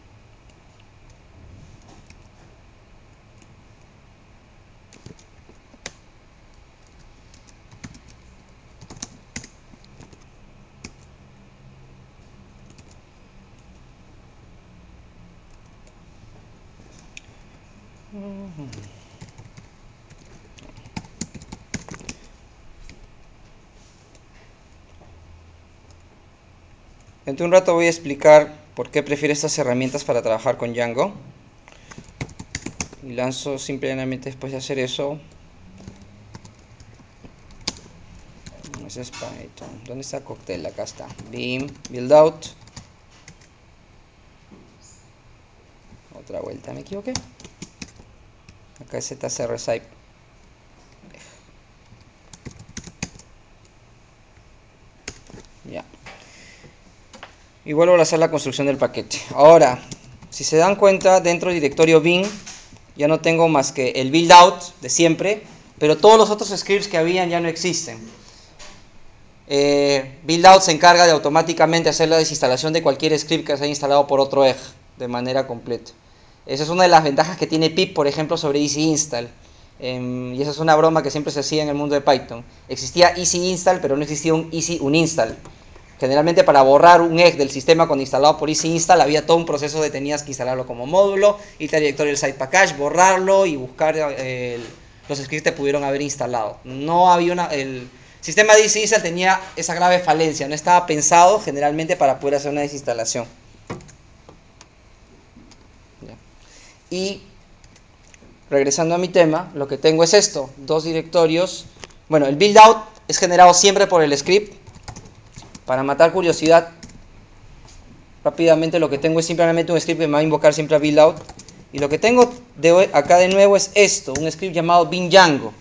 Uh-huh. Dentro de un rato voy a explicar por qué prefiero estas herramientas para trabajar con Django. Y lanzo simplemente después de hacer eso. Ese es Python. ¿Dónde está Cocktail? Acá está. Beam, build out. Otra vuelta, me equivoqué. Acá es Z C R Site. Ya. Y vuelvo a hacer la construcción del paquete. Ahora, si se dan cuenta, dentro del directorio bin ya no tengo más que el build out de siempre, pero todos los otros scripts que habían ya no existen. Eh, build out se encarga de automáticamente hacer la desinstalación de cualquier script que se haya instalado por otro eje de manera completa. Esa es una de las ventajas que tiene pip, por ejemplo, sobre easy install. Eh, y esa es una broma que siempre se hacía en el mundo de Python. Existía easy install, pero no existía un easy uninstall. Generalmente para borrar un eje del sistema cuando instalado por easy install había todo un proceso de tenías que instalarlo como módulo, irte al directorio del site package, borrarlo y buscar eh, el, los scripts que pudieron haber instalado. No había una... El sistema de easy install tenía esa grave falencia, no estaba pensado generalmente para poder hacer una desinstalación. Ya. Y regresando a mi tema, lo que tengo es esto, dos directorios. Bueno, el build out es generado siempre por el script. Para matar curiosidad, rápidamente lo que tengo es simplemente un script que me va a invocar siempre a build out. Y lo que tengo de acá de nuevo es esto, un script llamado bin Django,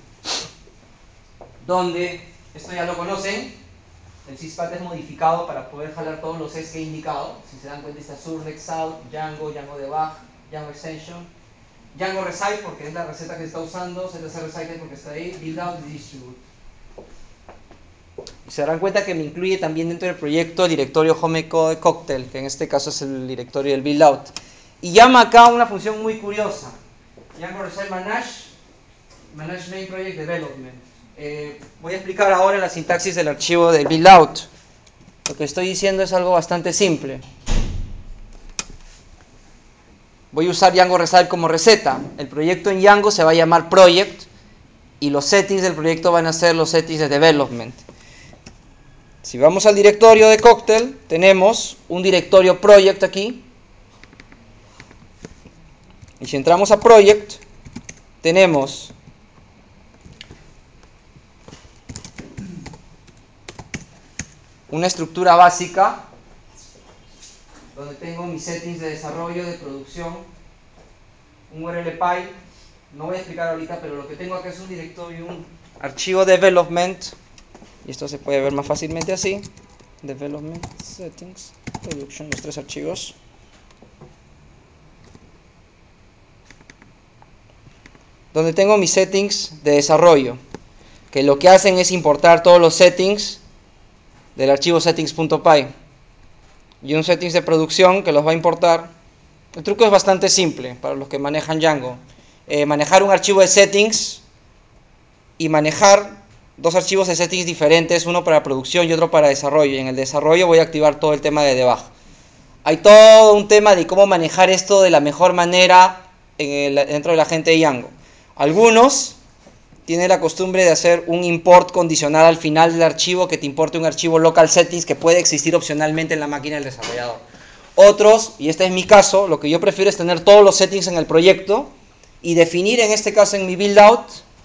donde, esto ya lo conocen, el syspath es modificado para poder jalar todos los sets que he indicado. Si se dan cuenta está surnex out, Django, Django debug, Django extension, Django recite porque es la receta que se está usando, Z C recite porque está ahí, build out y distribute. Y se darán cuenta que me incluye también dentro del proyecto el directorio homecode cocktail, que en este caso es el directorio del build out. Y llama acá una función muy curiosa. Django recite manage, manage main project development. Eh, voy a explicar ahora la sintaxis del archivo del build out. Lo que estoy diciendo es algo bastante simple. Voy a usar Django recite como receta. El proyecto en Django se va a llamar project y los settings del proyecto van a ser los settings de development. Si vamos al directorio de Cocktail, tenemos un directorio project aquí. Y si entramos a project, tenemos una estructura básica donde tengo mis settings de desarrollo, de producción, un U R L file. No voy a explicar ahorita, pero lo que tengo acá es un directorio, un archivo development. Y esto se puede ver más fácilmente así. Development, settings, production, los tres archivos. Donde tengo mis settings de desarrollo, que lo que hacen es importar todos los settings del archivo settings.py. Y un settings de producción que los va a importar. El truco es bastante simple para los que manejan Django. Eh, manejar un archivo de settings y manejar dos archivos de settings diferentes, uno para producción y otro para desarrollo. Y en el desarrollo voy a activar todo el tema de debug. Hay todo un tema de cómo manejar esto de la mejor manera en el, dentro de la gente de Django. Algunos tienen la costumbre de hacer un import condicional al final del archivo que te importe un archivo local settings que puede existir opcionalmente en la máquina del desarrollador. Otros, y este es mi caso, lo que yo prefiero es tener todos los settings en el proyecto y definir en este caso en mi build out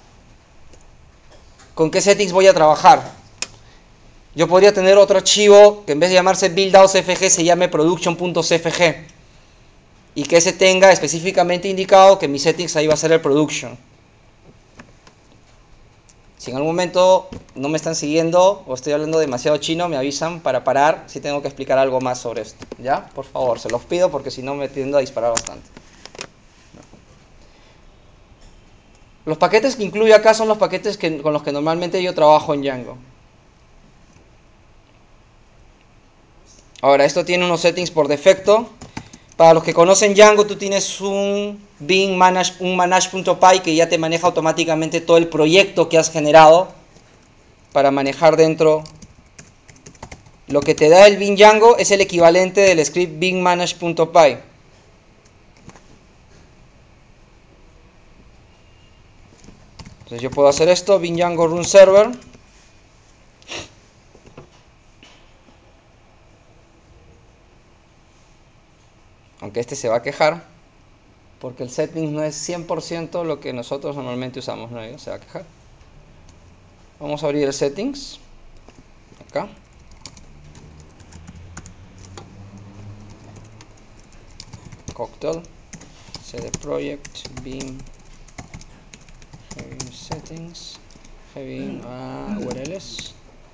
con qué settings voy a trabajar. Yo podría tener otro archivo que en vez de llamarse build.out.cfg se llame production.cfg y que ese tenga específicamente indicado que mi settings ahí va a ser el production. Si en algún momento no me están siguiendo o estoy hablando demasiado chino, me avisan para parar si tengo que explicar algo más sobre esto. ¿Ya? Por favor, se los pido porque si no me tiendo a disparar bastante. Los paquetes que incluyo acá son los paquetes que, con los que normalmente yo trabajo en Django. Ahora, esto tiene unos settings por defecto. Para los que conocen Django, tú tienes un bin manage, un manage.py que ya te maneja automáticamente todo el proyecto que has generado para manejar dentro. Lo que te da el bin Django es el equivalente del script bin manage.py. Entonces yo puedo hacer esto, bin Django run server. Aunque este se va a quejar, porque el setting no es cien por ciento lo que nosotros normalmente usamos, ¿no? Se va a quejar. Vamos a abrir el settings. Acá. Cocktail. Cd project, bin, heavy settings, heavy uh, U R Ls.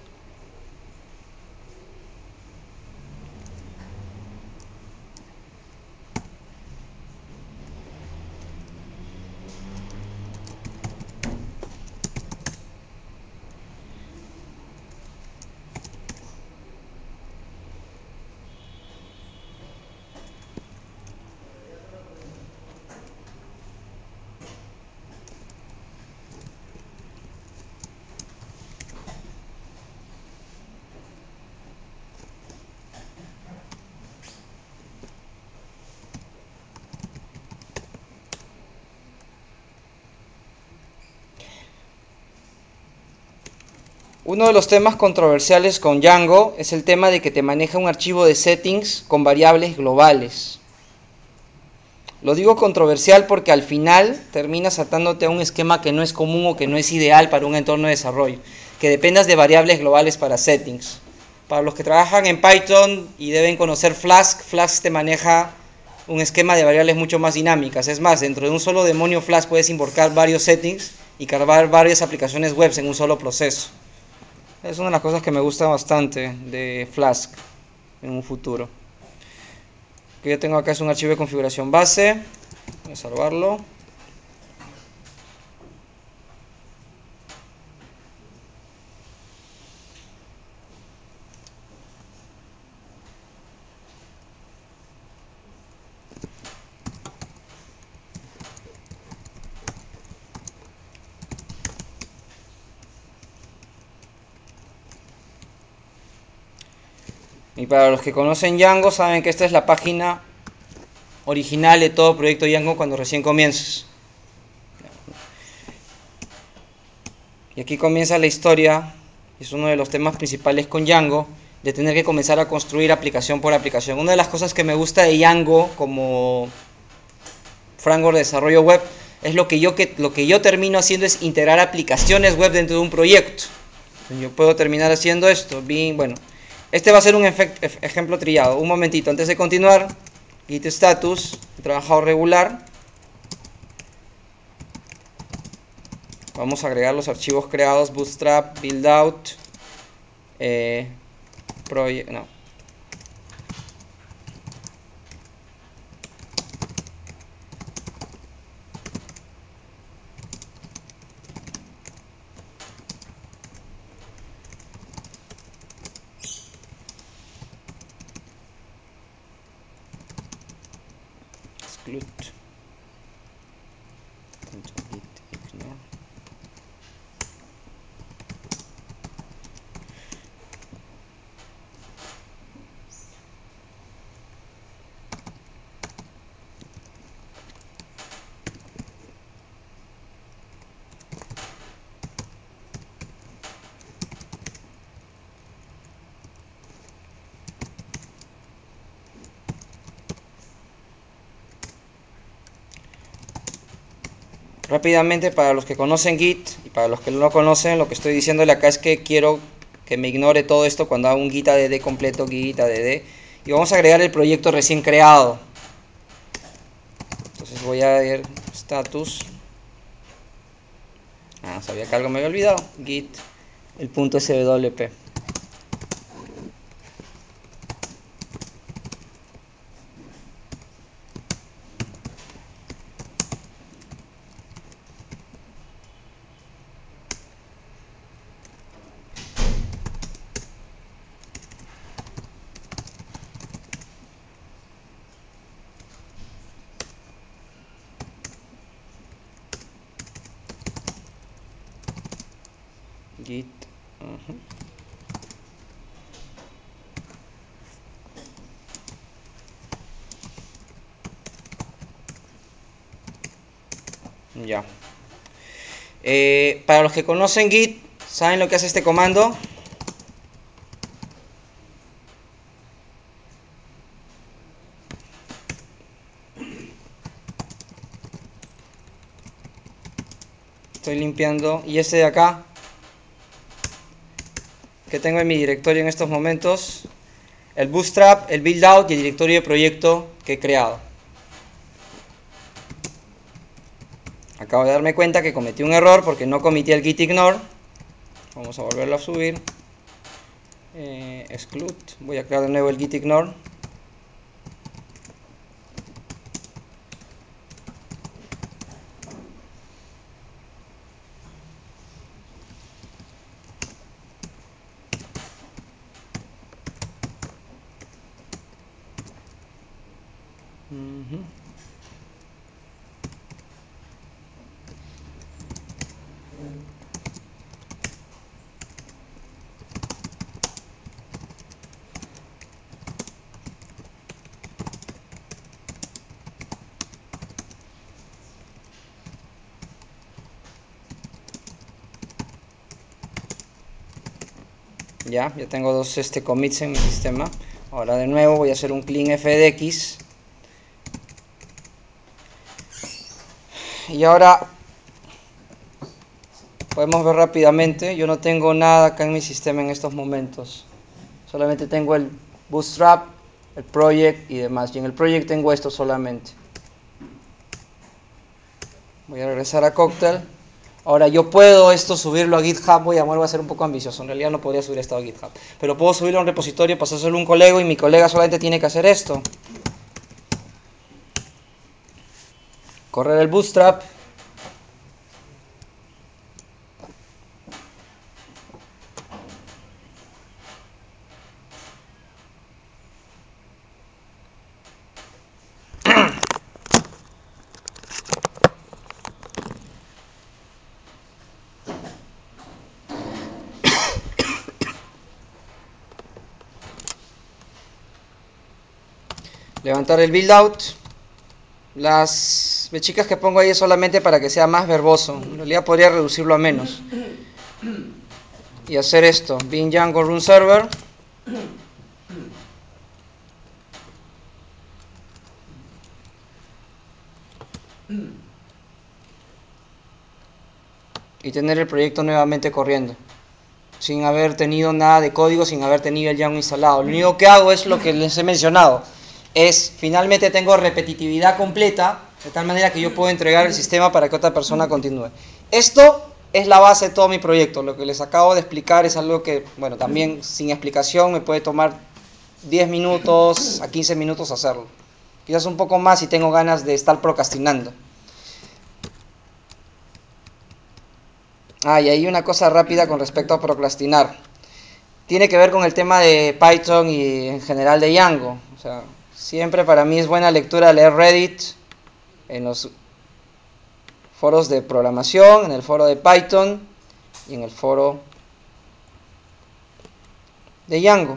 Uno de los temas controversiales con Django es el tema de que te maneja un archivo de settings con variables globales. Lo digo controversial porque al final terminas atándote a un esquema que no es común o que no es ideal para un entorno de desarrollo, que dependas de variables globales para settings. Para los que trabajan en Python y deben conocer Flask, Flask te maneja un esquema de variables mucho más dinámicas. Es más, dentro de un solo demonio Flask puedes invocar varios settings y cargar varias aplicaciones web en un solo proceso. Es una de las cosas que me gusta bastante de Flask en un futuro. Lo que yo tengo acá es un archivo de configuración base. Voy a salvarlo. Y para los que conocen Django saben que esta es la página original de todo proyecto Django cuando recién comienzas. Y aquí comienza la historia, es uno de los temas principales con Django, de tener que comenzar a construir aplicación por aplicación. Una de las cosas que me gusta de Django como framework de desarrollo web es lo que yo, que, lo que yo termino haciendo es integrar aplicaciones web dentro de un proyecto. Yo puedo terminar haciendo esto. Bien, bueno, este va a ser un ejemplo trillado. Un momentito, antes de continuar, git status, trabajado regular. Vamos a agregar los archivos creados, bootstrap, buildout, eh, project, no. Exclude. Git ignore. Rápidamente, para los que conocen Git y para los que no lo conocen, lo que estoy diciéndole acá es que quiero que me ignore todo esto cuando hago un git add completo, git add, y vamos a agregar el proyecto recién creado. Entonces voy a ir status Ah, sabía que algo me había olvidado. Git, el punto swp. Git. Uh-huh. Ya. Eh, para los que conocen Git, ¿saben lo que hace este comando? Estoy limpiando. Y este de acá, que tengo en mi directorio en estos momentos, el Bootstrap, el Build Out y el directorio de proyecto que he creado. Acabo de darme cuenta que cometí un error porque no cometí el git ignore. Vamos a volverlo a subir. Eh, exclude. Voy a crear de nuevo el git ignore. Uh-huh. Ya, ya tengo dos este, commits en mi sistema. Ahora de nuevo voy a hacer un clean fdx. Y ahora podemos ver rápidamente. Yo no tengo nada acá en mi sistema en estos momentos. Solamente tengo el Bootstrap, el project y demás. Y en el project tengo esto solamente. Voy a regresar a Cocktail. Ahora yo puedo esto subirlo a GitHub. Voy a, voy a ser un poco ambicioso. En realidad no podría subir esto a GitHub. Pero puedo subirlo a un repositorio, pasárselo a un colega y mi colega solamente tiene que hacer esto. Correr el Bootstrap. Levantar el build out. Las chicas que pongo ahí es solamente para que sea más verboso. En realidad podría reducirlo a menos. Y hacer esto. Bin Django run server. Y tener el proyecto nuevamente corriendo. Sin haber tenido nada de código, sin haber tenido el Django instalado. Lo único que hago es lo que les he mencionado. Es, finalmente tengo repetitividad completa, de tal manera que yo puedo entregar el sistema para que otra persona continúe. Esto es la base de todo mi proyecto. Lo que les acabo de explicar es algo que, bueno, también sin explicación me puede tomar diez minutos a quince minutos hacerlo. Quizás un poco más si tengo ganas de estar procrastinando. Ah, y hay una cosa rápida con respecto a procrastinar. Tiene que ver con el tema de Python y en general de Django. O sea, siempre para mí es buena lectura leer Reddit en los foros de programación, en el foro de Python y en el foro de Django.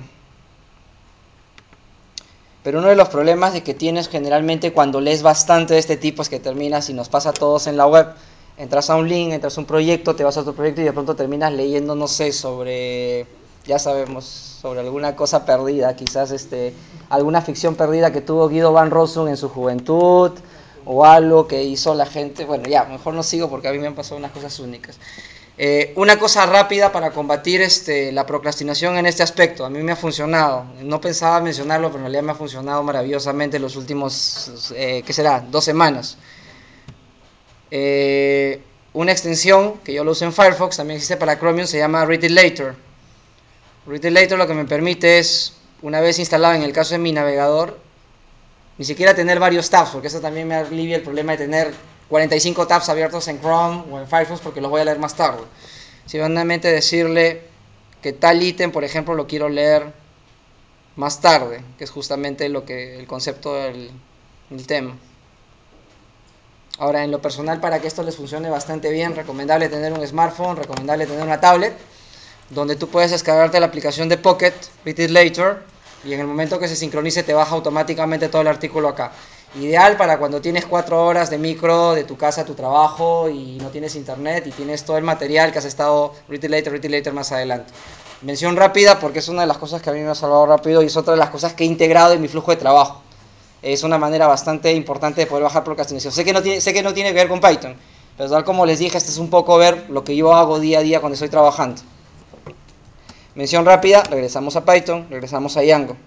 Pero uno de los problemas de que tienes generalmente cuando lees bastante de este tipo es que terminas, y nos pasa a todos en la web, entras a un link, entras a un proyecto, te vas a otro proyecto y de pronto terminas leyendo, no sé, sobre, ya sabemos, sobre alguna cosa perdida, quizás este, alguna ficción perdida que tuvo Guido Van Rossum en su juventud, o algo que hizo la gente. Bueno, ya, mejor no sigo porque a mí me han pasado unas cosas únicas. Eh, una cosa rápida para combatir este, la procrastinación en este aspecto. A mí me ha funcionado. No pensaba mencionarlo, pero en realidad me ha funcionado maravillosamente en los últimos, eh, ¿qué será? Dos semanas. Eh, una extensión que yo lo uso en Firefox, también existe para Chromium, se llama Read It Later. Read It Later lo que me permite es, una vez instalado en el caso de mi navegador, ni siquiera tener varios tabs, porque eso también me alivia el problema de tener cuarenta y cinco tabs abiertos en Chrome o en Firefox, porque los voy a leer más tarde. Simplemente decirle que tal ítem, por ejemplo, lo quiero leer más tarde, que es justamente lo que el concepto del, del tema. Ahora, en lo personal, para que esto les funcione bastante bien, recomendable tener un smartphone, recomendable tener una tablet, donde tú puedes descargarte la aplicación de Pocket, Read It Later, y en el momento que se sincronice te baja automáticamente todo el artículo acá. Ideal para cuando tienes cuatro horas de micro de tu casa a tu trabajo y no tienes internet y tienes todo el material que has estado Read It Later, Read It Later más adelante. Mención rápida porque es una de las cosas que a mí me ha salvado rápido y es otra de las cosas que he integrado en mi flujo de trabajo. Es una manera bastante importante de poder bajar procrastinación. Sé que no tiene, sé que no tiene que ver con Python, pero tal como les dije, este es un poco ver lo que yo hago día a día cuando estoy trabajando. Mención rápida, regresamos a Python, regresamos a Django.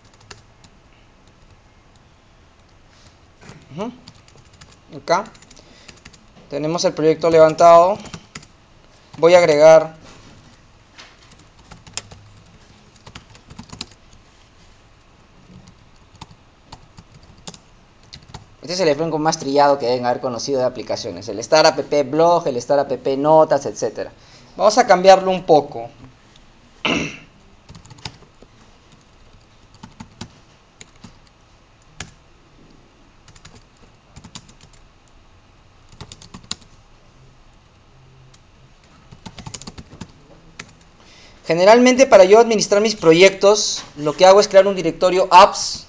Uh-huh. Acá tenemos el proyecto levantado. Voy a agregar este es el ejemplo más trillado que deben haber conocido de aplicaciones. El Star App Blog, el Star App Notas, etcétera. Vamos a cambiarlo un poco. Generalmente para yo administrar mis proyectos, lo que hago es crear un directorio apps.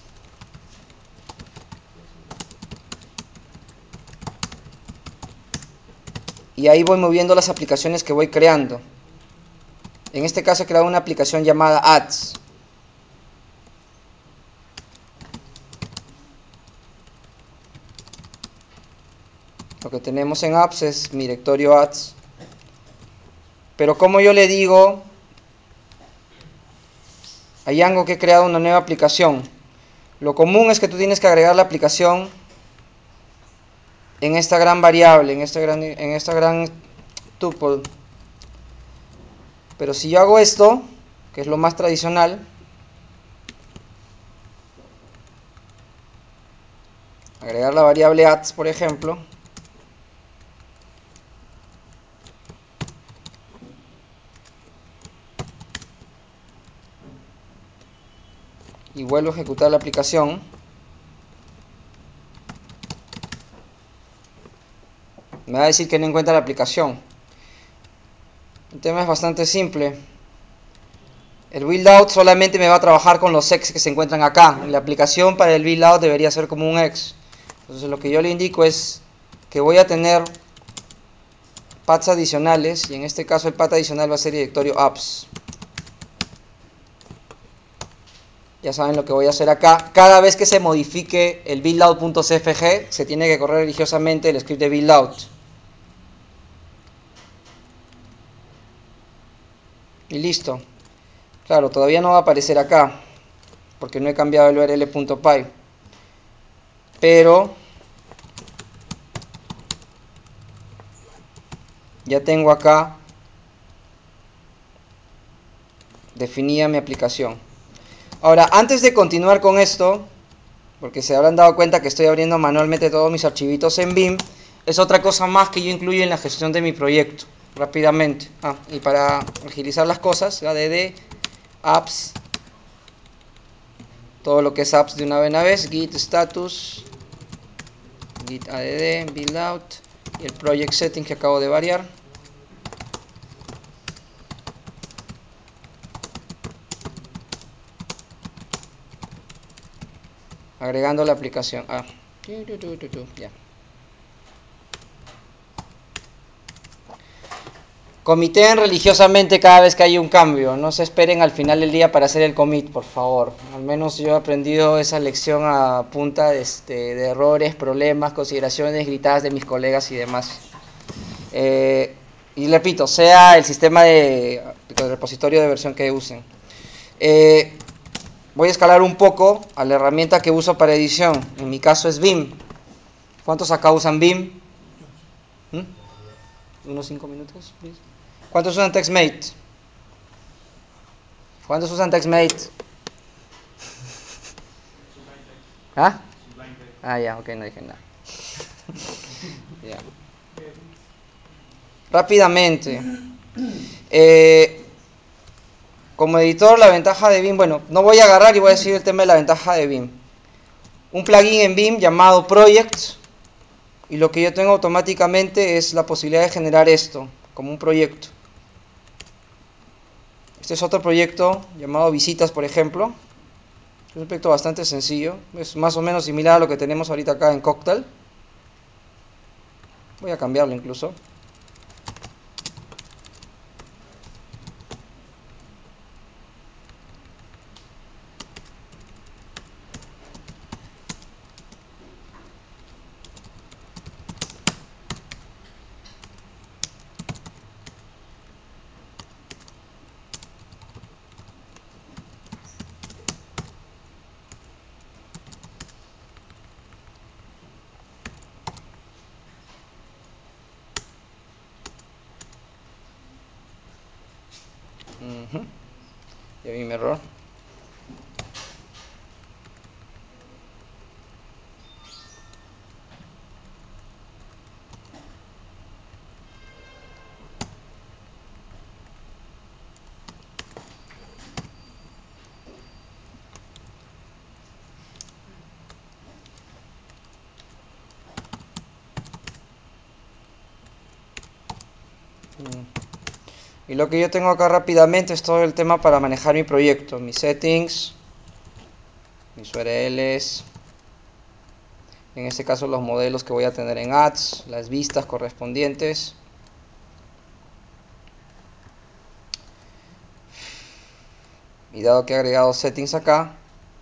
Y ahí voy moviendo las aplicaciones que voy creando. En este caso he creado una aplicación llamada ads. Lo que tenemos en apps es mi directorio ads. Pero como yo le digo a Django que he creado una nueva aplicación, lo común es que tú tienes que agregar la aplicación en esta gran variable, en esta gran, en esta gran tuple. Pero si yo hago esto, que es lo más tradicional, agregar la variable ads, por ejemplo, y vuelvo a ejecutar la aplicación, me va a decir que no encuentra la aplicación. El tema es bastante simple. El build out solamente me va a trabajar con los ex que se encuentran acá. La aplicación para el build out debería ser como un ex. Entonces lo que yo le indico es que voy a tener paths adicionales, y en este caso el path adicional va a ser directorio apps. Ya saben lo que voy a hacer acá. Cada vez que se modifique el buildout.cfg, se tiene que correr religiosamente el script de buildout. Y listo. Claro, todavía no va a aparecer acá, porque no he cambiado el U R L.py. Pero ya tengo acá definida mi aplicación. Ahora, antes de continuar con esto, porque se habrán dado cuenta que estoy abriendo manualmente todos mis archivitos en Vim, es otra cosa más que yo incluyo en la gestión de mi proyecto, rápidamente. Ah, y para agilizar las cosas, add apps, todo lo que es apps de una vez, una vez git status, git add, build out, y el project setting que acabo de variar. Agregando la aplicación. Ah, ya. Comiteen religiosamente cada vez que hay un cambio. No se esperen al final del día para hacer el commit, por favor. Al menos yo he aprendido esa lección a punta de, este, de errores, problemas, consideraciones gritadas de mis colegas y demás. Eh, y repito, sea el sistema de, de repositorio de versión que usen. Eh, voy a escalar un poco a la herramienta que uso para edición. En mi caso es Vim. ¿Cuántos acá usan Vim? ¿Mm? unos cinco minutos, please. ¿Cuántos usan TextMate? ¿Cuántos usan TextMate? Sublime Text. ¿Ah? Sublime Text. Ah, ya, ok, no dije nada. Ya. Edit. Rápidamente. Eh, como editor, la ventaja de Vim, bueno, no voy a agarrar y voy a decir el tema de la ventaja de Vim. Un plugin en Vim llamado Project, y lo que yo tengo automáticamente es la posibilidad de generar esto como un proyecto. Este es otro proyecto llamado Visitas, por ejemplo. Es un proyecto bastante sencillo, es más o menos similar a lo que tenemos ahorita acá en Cocktail. Voy a cambiarlo incluso. Uh-huh. Ya vi mi error. Y lo que yo tengo acá rápidamente es todo el tema para manejar mi proyecto, mis settings, mis U R Ls, en este caso los modelos que voy a tener en ads, las vistas correspondientes. Y dado que he agregado settings acá,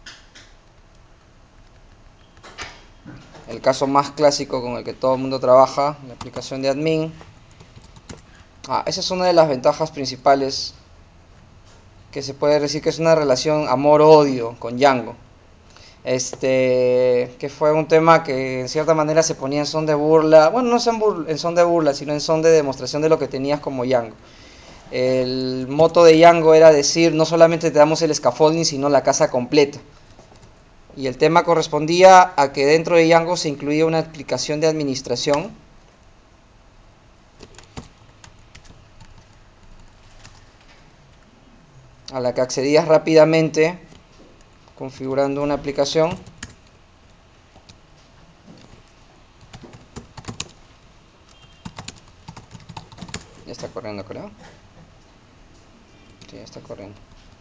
el caso más clásico con el que todo el mundo trabaja, la aplicación de admin. Ah, esa es una de las ventajas principales, que se puede decir que es una relación amor-odio con Django. Este, que fue un tema que en cierta manera se ponía en son de burla, bueno, no en, burla, en son de burla, sino en son de demostración de lo que tenías como Django. El moto de Django era decir, no solamente te damos el scaffolding, sino la casa completa. Y el tema correspondía a que dentro de Django se incluía una aplicación de administración a la que accedías rápidamente configurando una aplicación. Ya está corriendo, creo. Sí, ya está corriendo.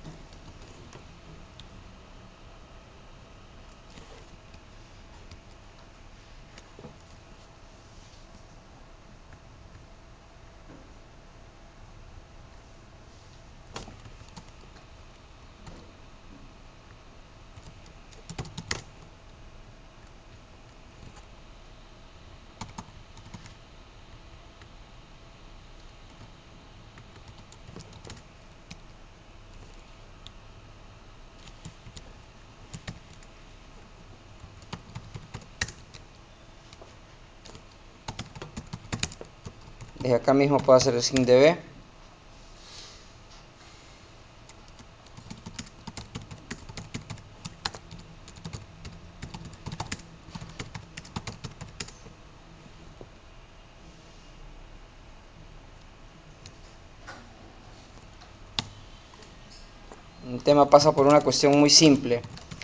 Desde acá mismo puedo hacer el syncdb. El tema pasa por una cuestión muy simple.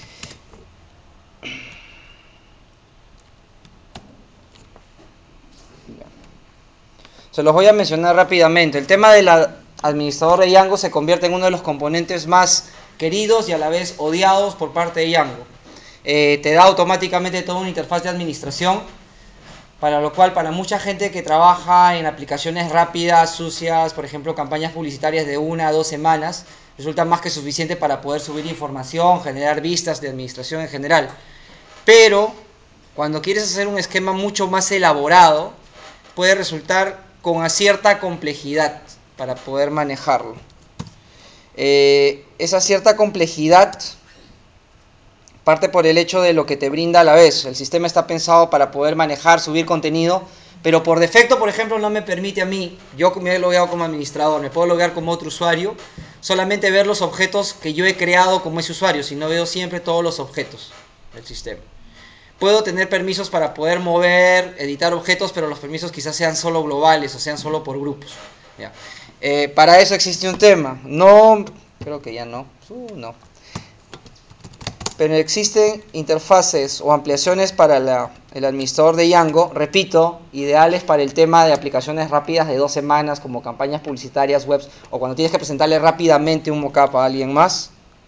Se los voy a mencionar rápidamente. El tema del administrador de Django se convierte en uno de los componentes más queridos y a la vez odiados por parte de Django. Eh, te da automáticamente toda una interfaz de administración, para lo cual para mucha gente que trabaja en aplicaciones rápidas, sucias, por ejemplo campañas publicitarias de una a dos semanas, resulta más que suficiente para poder subir información, generar vistas de administración en general. Pero cuando quieres hacer un esquema mucho más elaborado, puede resultar con cierta complejidad para poder manejarlo. Eh, esa cierta complejidad Parte por el hecho de lo que te brinda a la vez. El sistema está pensado para poder manejar, subir contenido, pero por defecto, por ejemplo, no me permite a mí, yo me he logueado como administrador, me puedo loguear como otro usuario, solamente ver los objetos que yo he creado como ese usuario, sino veo siempre todos los objetos del sistema. Puedo tener permisos para poder mover, editar objetos, pero los permisos quizás sean solo globales o sean solo por grupos. ¿Ya? Eh, para eso existe un tema. No, creo que ya no. Uh, no. Pero existen interfaces o ampliaciones para la, el administrador de Django, repito, ideales para el tema de aplicaciones rápidas de dos semanas, como campañas publicitarias, webs, o cuando tienes que presentarle rápidamente un mockup a alguien más,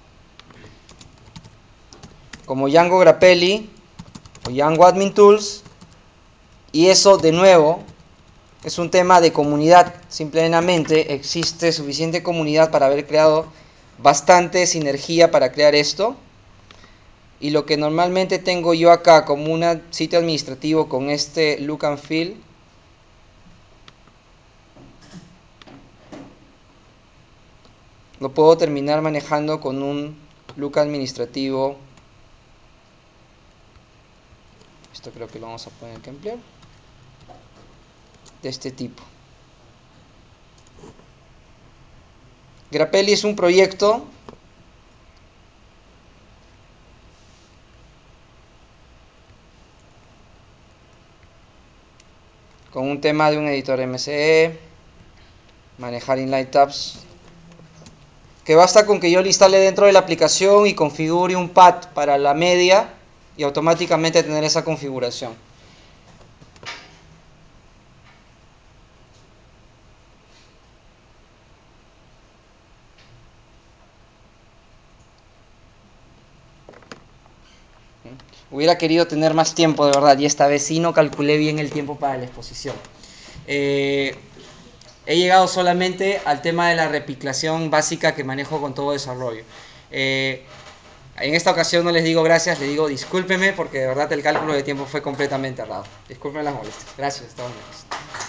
como Django Grappelli o Django Admin Tools. Y eso, de nuevo, es un tema de comunidad. Simplemente existe suficiente comunidad para haber creado bastante sinergia para crear esto. Y lo que normalmente tengo yo acá como un sitio administrativo con este look and feel, lo puedo terminar manejando con un look administrativo. Esto creo que lo vamos a poner que emplear. De este tipo. Grappelli es un proyecto con un tema de un editor M C E, manejar inline tabs, que basta con que yo le instale dentro de la aplicación y configure un path para la media y automáticamente tener esa configuración. Hubiera querido tener más tiempo, de verdad, y esta vez sí no calculé bien el tiempo para la exposición. Eh, he llegado solamente al tema de la replicación básica que manejo con todo desarrollo. Eh, en esta ocasión no les digo gracias, les digo discúlpeme porque de verdad el cálculo de tiempo fue completamente errado. Disculpen las molestias. Gracias, Estados Unidos.